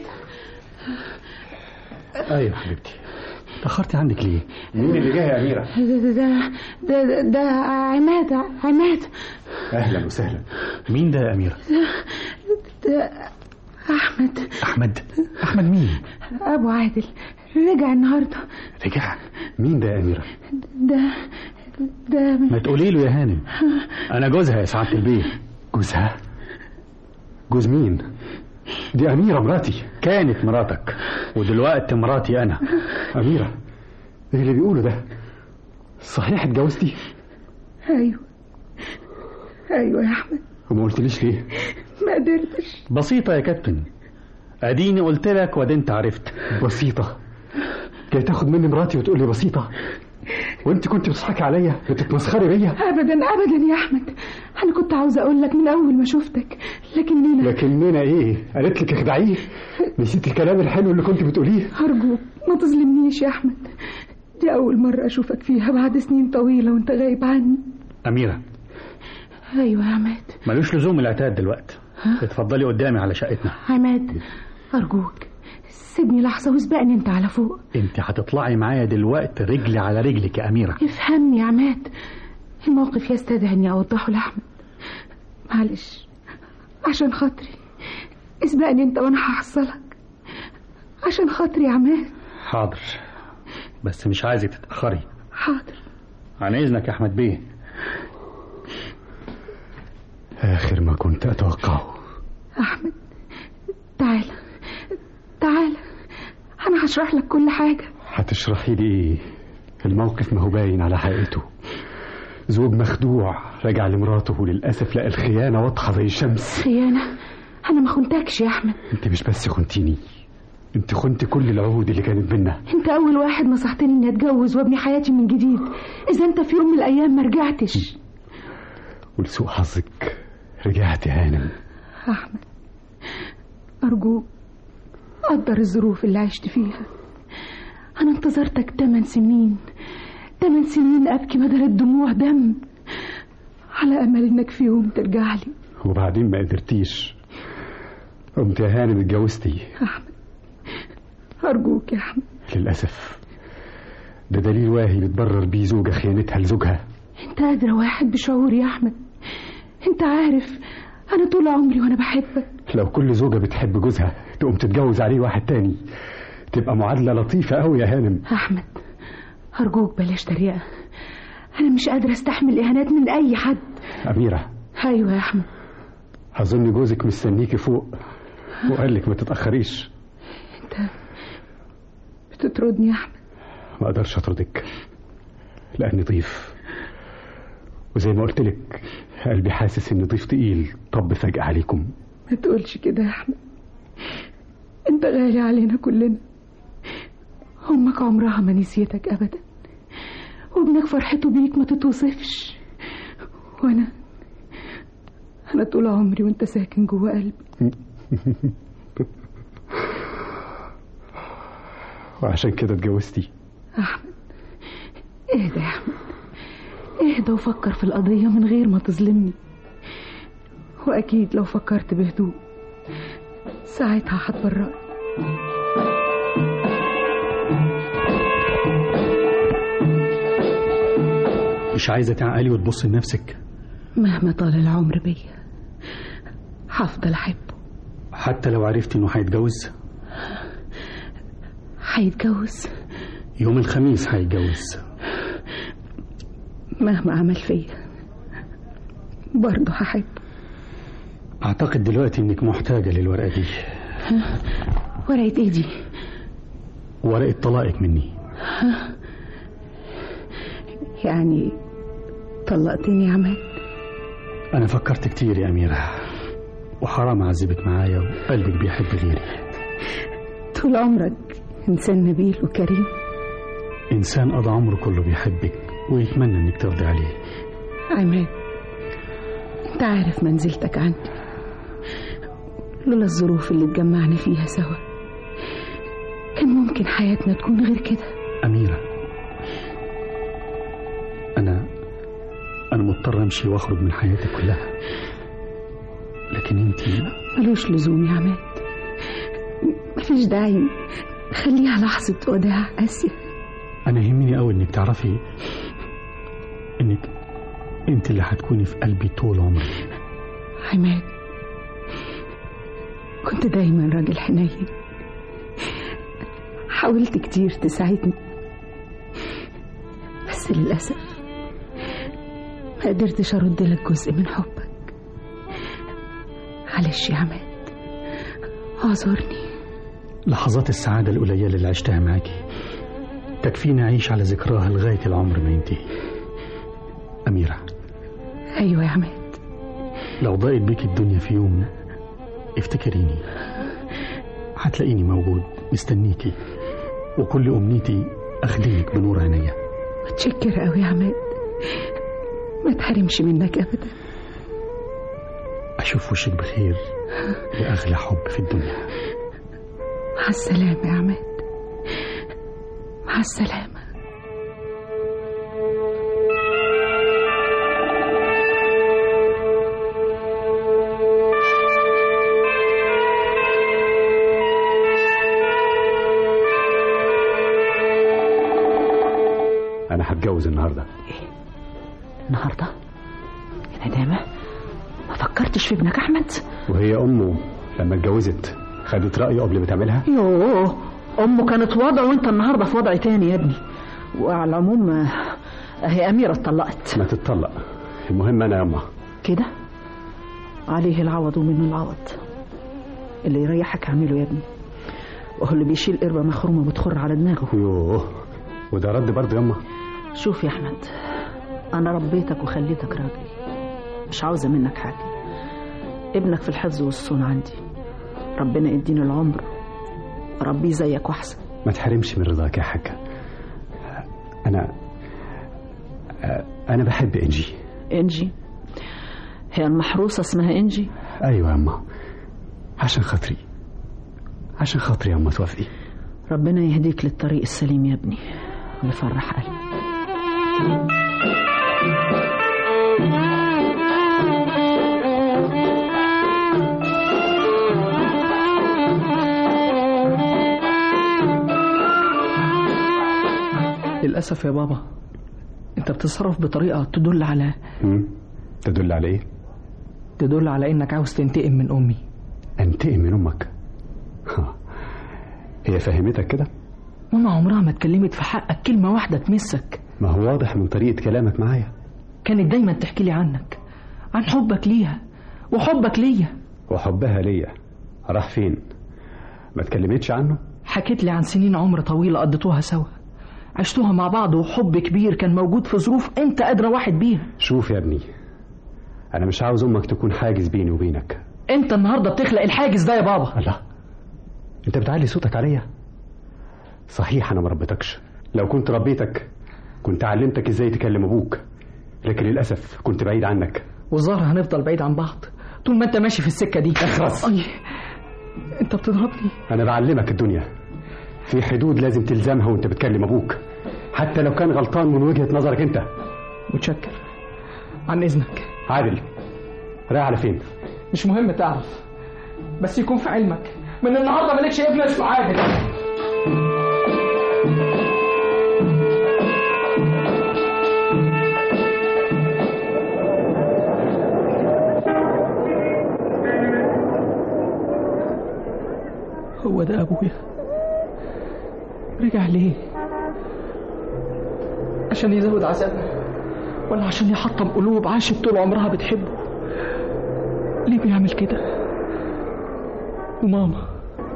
ايوه حبيبتي، تأخرتي عندك ليه؟ مين اللي جاي يا أميرة؟ ده ده ده, ده عماد. عماد أهلا وسهلا. مين ده يا أميرة؟ ده, ده أحمد. أحمد؟ أحمد مين؟ أبو عادل، رجع النهاردة. رجع؟ مين ده يا أميرة؟ ده ده ما تقولي له يا هانم، أنا جوزها يا سعادة البيه. جوزها؟ جوز مين؟ دي أميرة مراتي. كانت مراتك ودلوقتي مراتي أنا. أميرة، إيه اللي بيقوله ده؟ صحيح اتجوزتي؟ أيوة أيوة يا أحمد. وما قلتليش ليه؟ ما قدرتش. بسيطة يا كابتن، أديني قلت لك وادي انت عرفت. بسيطة؟ جاي تاخد مني مراتي وتقول لي بسيطة؟ وانت كنت بتضحكي عليا، بتتمسخري بيا؟ ابدا ابدا يا احمد، انا كنت عاوزه اقول لك من اول ما شفتك، لكن نينا. لكن نينا ايه؟ قالت لك اخدعيه؟ نسيت الكلام الحلو اللي كنت بتقوليه؟ ارجوك ما تظلمنيش يا احمد، دي اول مره اشوفك فيها بعد سنين طويله وانت غايب عني. اميره. ايوه يا عماد. ملوش لزوم العتاد دلوقتي، اتفضلي قدامي على شقتنا. عماد ارجوك سيبني لحظة واسبقني انت على فوق. انت هتطلعي معايا دلوقتي رجلي على رجلك يا أميرة. افهمني يا عماد، الموقف يستدعي اني اوضحه لأحمد، معلش عشان خاطري اسبقني انت وانا هحصلك، عشان خاطري يا عماد. حاضر، بس مش عايزك تتأخري. حاضر. عن إذنك يا أحمد بيه. آخر ما كنت أتوقعه. أحمد تعال تعال، أنا هشرح لك كل حاجة. هتشرحي لي إيه؟ الموقف ما هو باين على حقيقته، زوج مخدوع رجع لمراته وللأسف لقى الخيانة واضحة زي الشمس. خيانة؟ أنا ما خنتكش يا أحمد. أنت مش بس خنتيني، أنت خنت كل العهود اللي كانت بينا. أنت أول واحد نصحتني إني أتجوز وأبني حياتي من جديد، إذا أنت في يوم من الأيام ما رجعتش. ولسوء حظك رجعت يا هانم. أحمد أرجوك قدر الظروف اللي عشت فيها، أنا انتظرتك تمن سنين، تمن سنين أبكي بدل الدموع دم على أمل إنك في يوم ترجع لي. وبعدين ما قدرتيش، قمت يا هانم اتجوزتي. أحمد أرجوك يا أحمد. للأسف ده دليل واهي بتبرر بيه زوجة خيانتها لزوجها. أنت أدرى واحد بشعوري يا أحمد، أنت عارف أنا طول عمري وأنا بحبك لو كل زوجة بتحب جوزها تقوم تتجوز عليه واحد تاني تبقى معادلة لطيفة قوي يا هانم. أحمد أرجوك بلاش تريقة، أنا مش قادرة أستحمل إهانات من أي حد. أميرة. أيوة يا أحمد. أظن جوزك مستنيكي فوق وقال لك ما تتأخريش. أنت بتطردني يا أحمد؟ ما أقدرش أطردك لأني ضيف، وزي ما قلت لك قلبي حاسس إن ضيف تقيل طب فجأة عليكم. ما تقولش كده يا أحمد، أنت غالي علينا كلنا. أمك عمرها ما نسيتك أبدا، وابنك فرحته بيك ما تتوصفش، وأنا أنا طول عمري وأنت ساكن جوه قلبي. وعشان كده اتجوزتي. أحمد اهدى يا أحمد، اهدى وفكر في القضية من غير ما تظلمني، وأكيد لو فكرت بهدوء ساعتها هتبرأ. مش عايزة تعقلي وتبص لنفسك؟ مهما طال العمر بيا هفضل أحبه. حتى لو عرفت إنه هيتجوز؟ هيتجوز يوم الخميس، هيتجوز. مهما عمل فيا برضه هحبه. أعتقد دلوقتي إنك محتاجة للورقة دي. ها؟ ورقة إيه دي؟ ورقة طلاقك مني. ها؟ يعني طلقتني يا عماد؟ أنا فكرت كتير يا أميرة، وحرام أعذبك معايا وقلبك بيحب غيري. طول عمرك إنسان نبيل وكريم. إنسان قضى عمره كله بيحبك ويتمنى إنك ترضي عليه. عماد أنت عارف منزلتك عندي، لولا الظروف اللي اتجمعنا فيها سوا كان ممكن حياتنا تكون غير كده. أميرة، أنا أنا مضطر أمشي وأخرج من حياتي كلها، لكن أنتي ملوش لزوم يا عماد، مفيش داعي، خليها لحظة وداع قاسية. أنا يهمني أوي إنك تعرفي إنك أنت اللي هتكوني في قلبي طول عمري. عماد كنت دايما راجل حنين، حاولت كتير تساعدني بس للأسف ما قدرتش أرد لك جزء من حبك. معلش يا عماد اعذرني. لحظات السعادة القليلة اللي عشتها معاكي تكفيني أعيش على ذكراها لغاية العمر ما ينتهي. أميرة. أيوة يا عماد. لو ضاقت بيك الدنيا في يوم افتكريني، هتلاقيني موجود مستنيكي، وكل أمنيتي أخدمك بنور عينيا. متشكر أوي يا عماد، ما تحرمش منك أبدا. أشوف وشك بخير لأغلى حب في الدنيا. مع السلامة يا عماد، مع السلامة. أنا هتجوز النهاردة. إيه؟ النهاردة؟ يا ندامة، ما فكرتش في ابنك أحمد؟ وهي أمه لما اتجوزت خدت رأيه قبل ما تعملها؟ يوه، أمه كانت وضع وأنت النهاردة في وضع تاني يا ابني. وعلى العموم هي أميرة اتطلقت. ما تتطلق، المهم أنا يا أمه. كده عليه العوض ومنه العوض. اللي يريحك اعمله يا ابني، وهو اللي بيشيل قربة مخرومة بتخر على دماغه. يوه، وده رد برضه يا أمه. شوف يا أحمد، أنا ربيتك وخليتك راجل، مش عاوزة منك حاجة. ابنك في الحفظ والصون عندي، ربنا يديني العمر ربي زيك وأحسن. ما تحرمش من رضاك يا حاجة. أنا أنا بحب إنجي. إنجي؟ هي المحروسة اسمها إنجي؟ أيوة يا أما، عشان خاطري عشان خاطري يا أما توافقي. ربنا يهديك للطريق السليم يا ابني ويفرح قلبي. للأسف يا بابا أنت بتتصرف بطريقة تدل على مم. تدل على إيه؟ تدل على إنك عاوز تنتقم من أمي. انتقم من امك؟ هي فهمتك كده؟ ماما عمرها ما اتكلمت في حقك كلمة واحدة تمسك. ما هو واضح من طريقة كلامك معايا. كانت دايما تحكي لي عنك، عن حبك ليها وحبك ليا. وحبها ليا راح فين؟ ما اتكلمتش عنه؟ حكيت لي عن سنين عمر طويلة قضيتوها سوا، عشتوها مع بعض، وحب كبير كان موجود في ظروف انت أدرى واحد بيها. شوف يا ابني، انا مش عاوز امك تكون حاجز بيني وبينك. انت النهاردة بتخلق الحاجز ده يا بابا. الله، انت بتعلي صوتك عليا؟ صحيح انا ما ربيتكش، لو كنت ربيتك كنت علمتك ازاي تكلم ابوك، لكن للاسف كنت بعيد عنك. والظاهر هنفضل بعيد عن بعض طول ما انت ماشي في السكة دي. اخرس. أي. انت بتضربني. انا بعلمك الدنيا في حدود لازم تلزمها وانت بتكلم ابوك، حتى لو كان غلطان من وجهة نظرك انت. متشكر، عن اذنك. عادل، رايح على فين؟ مش مهم تعرف، بس يكون في علمك من النهارده مالكش ابن اسمه عادل. هو ده ابويا؟ رجع ليه؟ عشان يزود عذابنا ولا عشان يحطم قلوب عاشت طول عمرها بتحبه؟ ليه بيعمل كده؟ وماما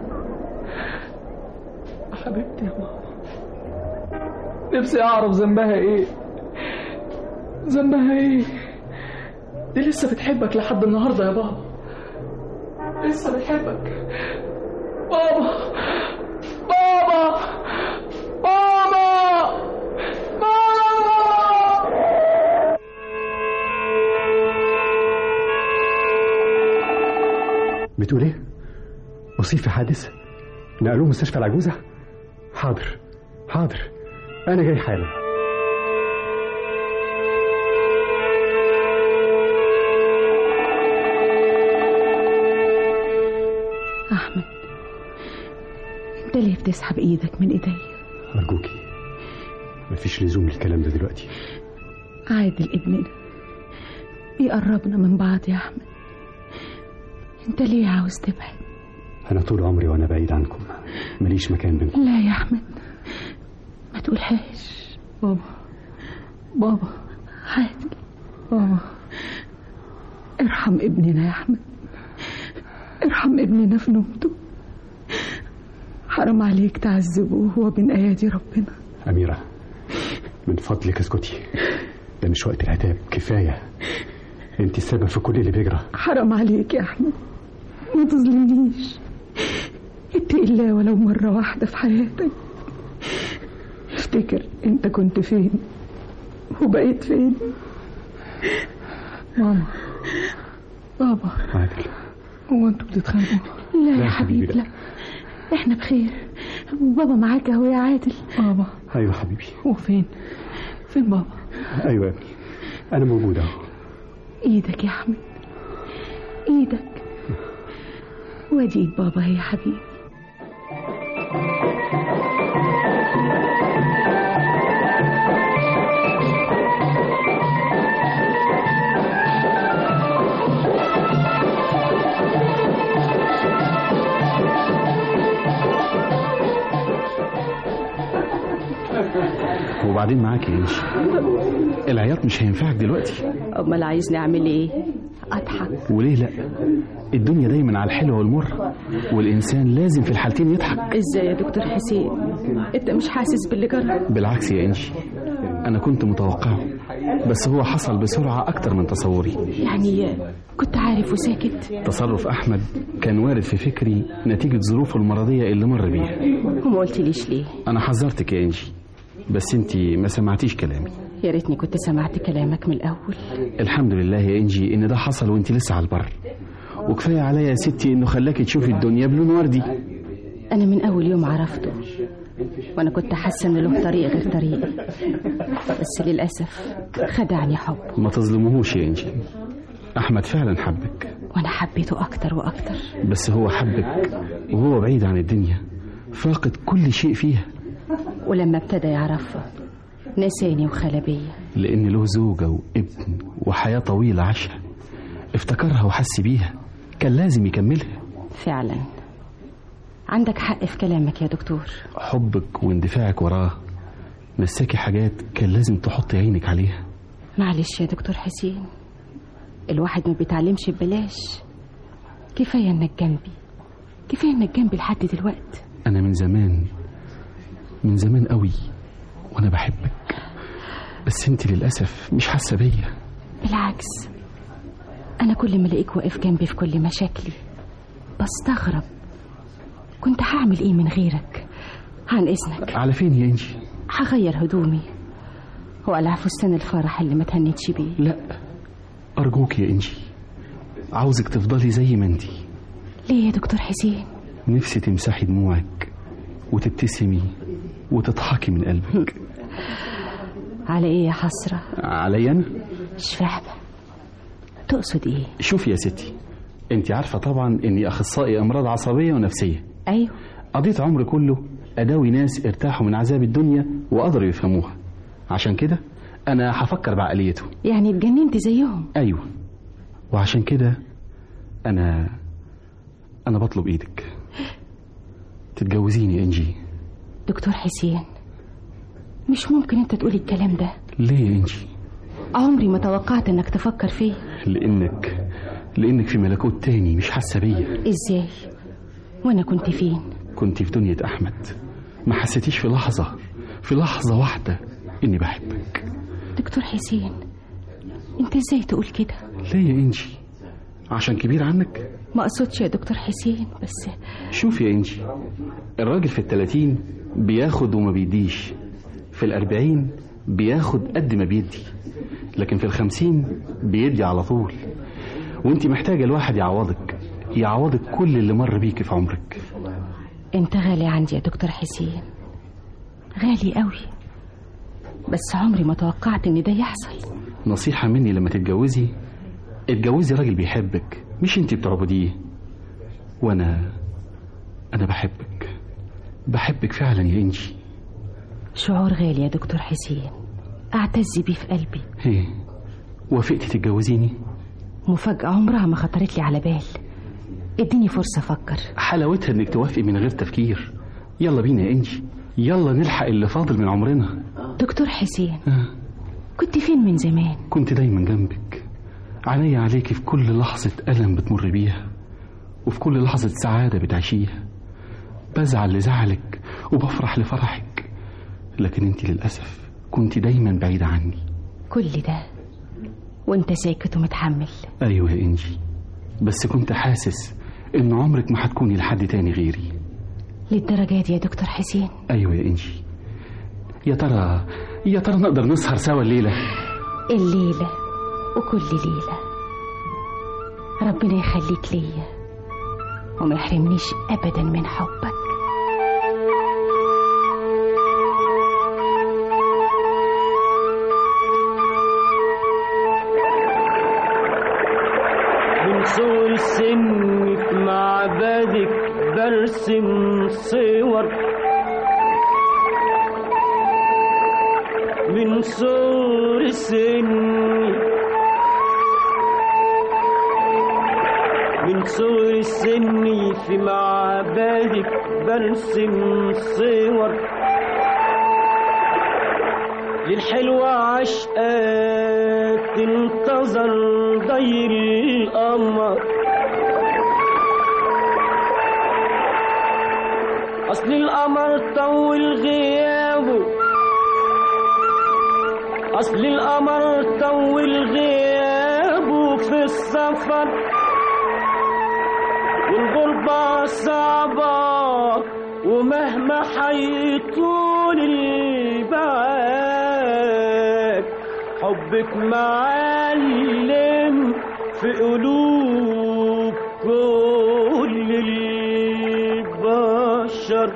حبيبتي يا ماما، نفسي اعرف ذنبها ايه؟ ذنبها ايه؟ دي لسه بتحبك لحد النهارده يا بابا، لسه بتحبك. بابا بابا بابا بابا. بتقول ايه؟ أصيب في حادث؟ نقلوه مستشفى العجوزة؟ حاضر حاضر، أنا جاي حالا. أحمد، أنت ليه بتسحب إيدك من إيدي؟ أرجوكي مفيش لزوم للكلام ده دلوقتي. عادل ابننا بيقربنا من بعض يا أحمد، أنت ليه عاوز تبعد؟ أنا طول عمري وأنا بعيد عنكم، ماليش مكان بينكم. لا يا أحمد، ما تقولهاش. بابا بابا عادل، بابا ارحم ابننا يا أحمد، ارحم ابننا في نومته، حرام عليك تعذبه وهو بين أيادي ربنا. أميرة من فضلك اسكتي، ده مش وقت العتاب، كفاية، انت السبب في كل اللي بيجرى. حرام عليك يا أحمد، ما تظلمنيش، اتق الله ولو مرة واحدة في حياتك. افتكر انت كنت فين وبقيت فين. ماما بابا عادل، هو انتوا بتتخانقوا؟ لا, لا يا حبيبي لا. لا احنا بخير، بابا معاك اهو يا عادل. بابا ايوه حبيبي. هو فين؟ فين بابا؟ ايوه يا ابني انا موجود اهو. ايدك يا احمد، ايدك، وادي ايد بابا هي يا حبيبي. وبعدين معاكي انت، العياط مش هينفعك دلوقتي. امال عايزني اعمل ايه؟ اضحك؟ وليه لا؟ الدنيا دايما على الحلو والمر، والانسان لازم في الحالتين يضحك. ازاي يا دكتور حسين؟ انت مش حاسس باللي جرى؟ بالعكس يا انشي، انا كنت متوقعه، بس هو حصل بسرعه اكتر من تصوري. يعني كنت عارف وساكت؟ تصرف احمد كان وارد في فكري نتيجه ظروفه المرضيه اللي مر بيها. وما قلتليش ليه؟ انا حذرتك يا انشي، بس انتي ما سمعتيش كلامي. يا ريتني كنت سمعت كلامك من الاول. الحمد لله يا انجي ان ده حصل وانتي لسه على البر، وكفايه عليا يا ستي انه خلاكي تشوفي الدنيا بلون وردي. انا من اول يوم عرفته وانا كنت حاسه ان له طريق غير طريقي، بس للاسف خدعني حب. ما تظلموهوش يا انجي، احمد فعلا حبك وانا حبيته اكتر واكتر، بس هو حبك وهو بعيد عن الدنيا، فاقد كل شيء فيها، ولما ابتدى يعرفها نساني وخلبية، لأن له زوجة وابن وحياة طويلة عاشها، افتكرها وحس بيها، كان لازم يكملها. فعلا عندك حق في كلامك يا دكتور. حبك واندفاعك وراه نساكي حاجات كان لازم تحطي عينك عليها. معلش يا دكتور حسين، الواحد ما بيتعلمش ببلاش. كفاية انك جنبي، كفاية انك جنبي لحد دلوقتي. انا من زمان من زمان قوي وانا بحبك، بس انت للأسف مش حاسة بيا. بالعكس، انا كل ما الاقيك واقف جنبي في كل مشاكلي بستغرب كنت هعمل ايه من غيرك. عن اذنك. على فين يا انجي؟ هغير هدومي وقلع فستان الفرح اللي ما تهنيتش بيه. لا ارجوك يا انجي، عاوزك تفضلي زي ما انتي. ليه يا دكتور حسين؟ نفسي تمسحي دموعك وتبتسمي وتضحكي من قلبك. على ايه يا حسرة؟ علي انا؟ مش فاهمة تقصد ايه؟ شوفي يا ستي، انت عارفة طبعا اني اخصائي امراض عصبية ونفسية. ايوه. قضيت عمري كله اداوي ناس ارتاحوا من عذاب الدنيا وقدروا يفهموها، عشان كده انا هفكر بعقليته. يعني اتجننت زيهم؟ ايوه، وعشان كده انا انا بطلب ايدك تتجوزيني يا انجي. دكتور حسين، مش ممكن انت تقولي الكلام ده. ليه يا انجي؟ عمري ما توقعت انك تفكر فيه. لانك لانك في ملكوت تاني مش حاسه بيا. ازاي وانا كنت فين؟ كنت في دنيا احمد، ما حسيتيش في لحظه في لحظه واحده اني بحبك. دكتور حسين، انت ازاي تقول كده؟ ليه يا انجي؟ عشان كبير عنك؟ ما اقصدش يا دكتور حسين، بس شوف يا انجي، الراجل في التلاتين بياخد وما بيديش، في الاربعين بياخد قد ما بيدي، لكن في الخمسين بيدي على طول. وانت محتاجة الواحد يعوضك يعوضك كل اللي مر بيك في عمرك. انت غالي عندي يا دكتور حسين، غالي قوي، بس عمري ما توقعت ان ده يحصل. نصيحة مني، لما تتجوزي اتجوزي راجل بيحبك، مش انت بتعبديه. وانا انا بحبك بحبك فعلا يا انجي. شعور غالي يا دكتور حسين، اعتز بيه في قلبي. ايه، وافقتي تتجوزيني؟ مفاجأة عمرها ما خطرت لي على بال. اديني فرصة افكر. حلاوتها انك توافقي من غير تفكير. يلا بينا يا انجي، يلا نلحق اللي فاضل من عمرنا. دكتور حسين، آه. كنت فين من زمان؟ كنت دايما جنبك، عينيا عليكي في كل لحظة ألم بتمر بيها، وفي كل لحظة سعادة بتعيشيها. بزعل لزعلك وبفرح لفرحك، لكن انت للأسف كنت دايما بعيدة عني. كل ده وانت ساكت ومتحمل؟ ايوه يا انجي، بس كنت حاسس ان عمرك ما هتكوني لحد تاني غيري. للدرجة دي يا دكتور حسين؟ ايوه يا انجي. يا ترى يا ترى نقدر نسهر سوا الليلة؟ الليلة وكل ليلة. ربنا يخليك ليا وما يحرمنيش ابدا من حبك. من صغر سنك مع عبادك برسم صور، من صغر سني من صغر سني في معبدك برسم صور للحلوة عشقات تنتظر ضي القمر. أصل القمر طول غيابه أصل القمر طول غيابه في السفر، والغربة صعبة ومهما حيطول البعاد حبك معلم في قلوب كل البشر.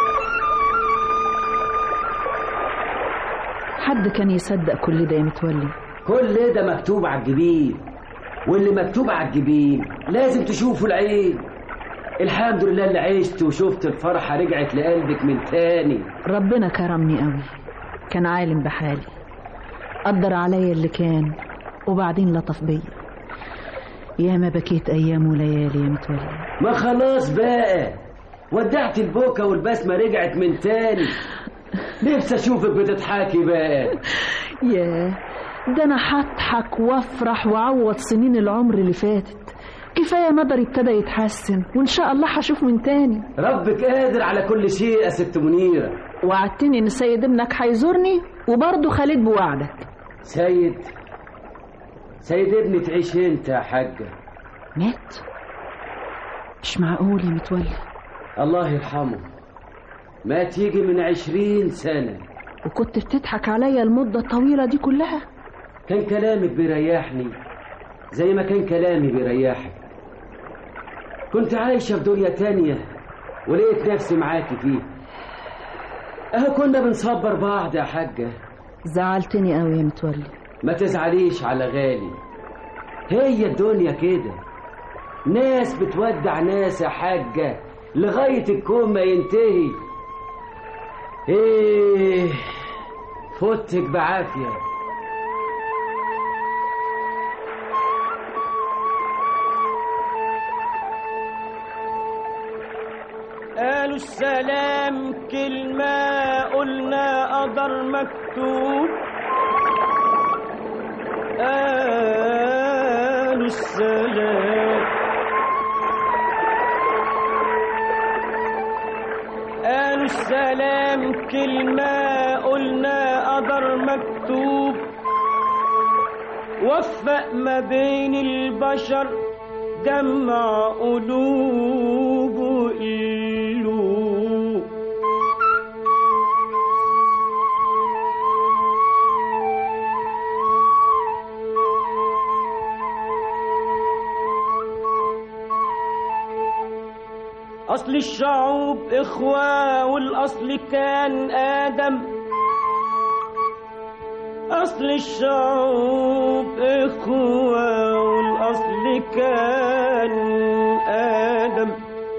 حد كان يصدق كل ده يا متولي؟ كل ده مكتوب على الجبين، واللي مكتوب على الجبين لازم تشوفه العين. الحمد لله اللي عشت وشفت الفرحة رجعت لقلبك من تاني. ربنا كرمني قوي، كان عالم بحالي، قدر عليا اللي كان وبعدين لطف بيا. يا ما بكيت أيام وليالي يا متولي. ما خلاص بقى، ودعت البوكة والبسمة رجعت من تاني. نفسي أشوفك بتضحكي بقى. ياه، ده أنا هضحك وأفرح وأعوض سنين العمر اللي فاتت. كفاية مدري ابتدى يتحسن، وإن شاء الله هشوف من تاني. ربك قادر على كل شيء يا ست منيرة. وعدتني إن سيد ابنك هيزورني، وبرضه خليت بوعدك. سيد سيد ابني تعيش انت يا حاجة. مات؟ مش معقول يا متولي. الله يرحمه، مات يجي من عشرين سنة. وكنت بتضحك عليا المدة الطويلة دي كلها؟ كان كلامك بيريحني زي ما كان كلامي بيريحك. كنت عايشة في دنيا تانية ولقيت نفسي معاكي فيه. اهو كنا بنصبر بعض يا حاجة. زعلتني قوي يا متولي. ما تزعليش على غالي، هي الدنيا كده، ناس بتودع ناس يا حاجة لغاية الكون ما ينتهي. ايه فوتك بعافية. قالوا السلام كلمة قلنا قدر مكتوب. قالوا السلام قالوا السلام كلمة قلنا قدر مكتوب. وفق ما بين البشر جمع قلوب وقلوب. أصل الشعوب إخوة والأصل كان آدم. أصل الشعوب إخوة والأصل كان آدم.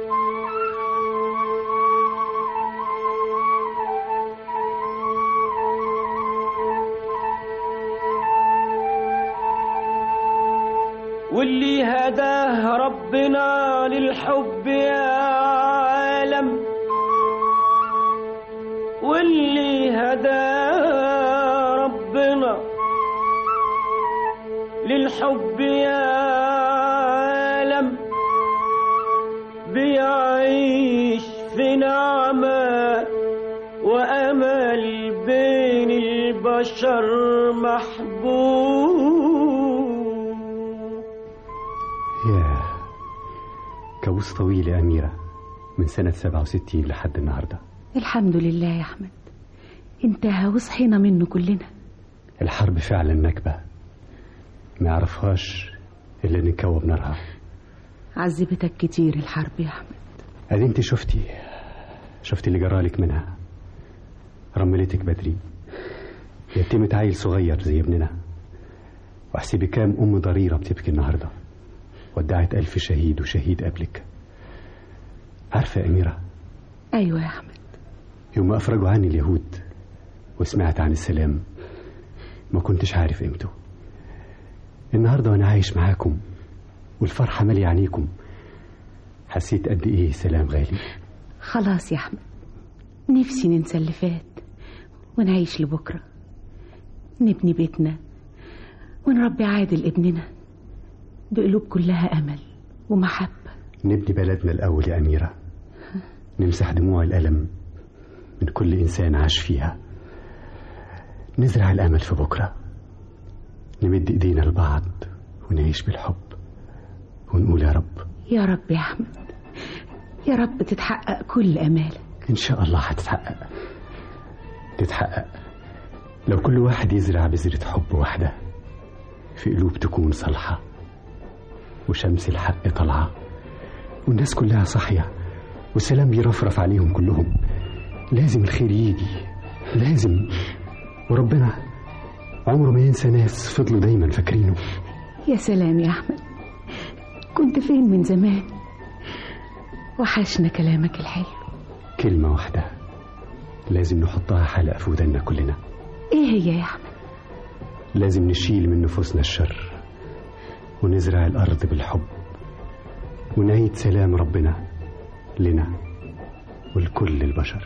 واللي هداه ربنا للحب يا عالم. واللي هداه ربنا للحب يا عالم بيعيش في نعمة وأمل بين البشر محبوب. ياه، كابوس طويل يا أميرة، من سنة سبعة وستين لحد النهاردة. الحمد لله يا أحمد، انتهى وصحينا منه كلنا. الحرب فعلا نكبة ما يعرفهاش إلا نكوب نارها. عذبتك كتير الحرب يا أحمد. أدي انت شفتي شفتي اللي جرالك منها. رملتك بدري، يتمت عيل صغير زي ابننا، واحسبي كام أم ضريرة بتبكي النهاردة. ودعت ألف شهيد وشهيد قبلك. عارفة يا أميرة؟ أيوة يا أحمد. يوم ما أفرجوا عني اليهود وسمعت عن السلام ما كنتش عارف قيمته. النهاردة وأنا عايش معاكم والفرحة مالية عينيكم حسيت قد إيه سلام غالي. خلاص يا أحمد، نفسي ننسى اللي فات ونعيش لبكرة، نبني بيتنا ونربي عادل ابننا بقلوب كلها أمل ومحبة. نبني بلدنا الأول يا أميرة، نمسح دموع الألم من كل إنسان عاش فيها، نزرع الأمل في بكرة، نمد إيدينا لبعض ونعيش بالحب ونقول يا رب. يا رب يا أحمد، يا رب تتحقق كل أمالك. إن شاء الله هتتحقق تتحقق لو كل واحد يزرع بذرة حب واحدة في قلوب تكون صالحة وشمس الحق طالعة والناس كلها صاحية والسلام بيرفرف عليهم كلهم. لازم الخير يجي، لازم. وربنا عمره ما ينسى ناس فضلوا دايما فاكرينه. يا سلام يا أحمد، كنت فين من زمان؟ وحشنا كلامك الحلو. كلمة واحدة لازم نحطها حلقة في ودنا كلنا. ايه هي يا أحمد؟ لازم نشيل من نفوسنا الشر ونزرع الأرض بالحب ونعيد سلام ربنا لنا ولكل البشر.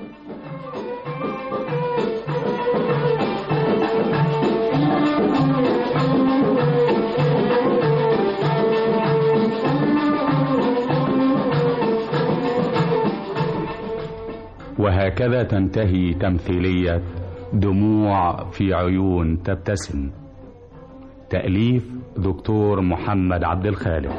وهكذا تنتهي تمثيلية دموع في عيون تبتسم، تأليف دكتور محمد عبد الخالق.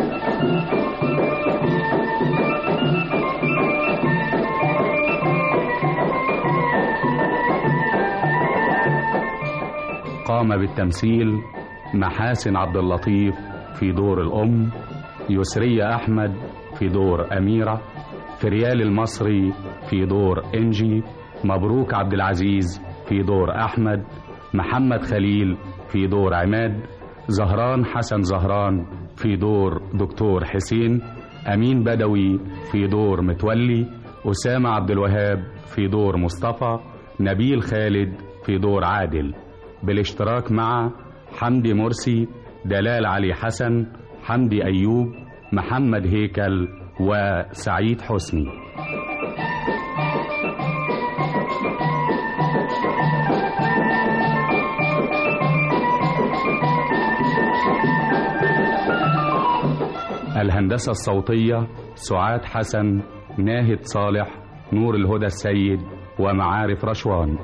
قام بالتمثيل محاسن عبد اللطيف في دور الأم، يسرية أحمد في دور أميرة، فريال المصري في دور إنجي، مبروك عبد العزيز في دور أحمد، محمد خليل في دور عماد، زهران حسن زهران في دور دكتور حسين، أمين بدوي في دور متولي، أسامة عبد الوهاب في دور مصطفى، نبيل خالد في دور عادل، بالاشتراك مع حمدي مرسي، دلال علي حسن، حمدي أيوب، محمد هيكل وسعيد حسني. الهندسة الصوتية سعاد حسن، ناهد صالح، نور الهدى السيد، ومعارف رشوان.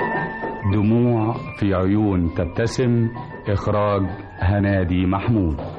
دموع في عيون تبتسم، إخراج هنادي محمود.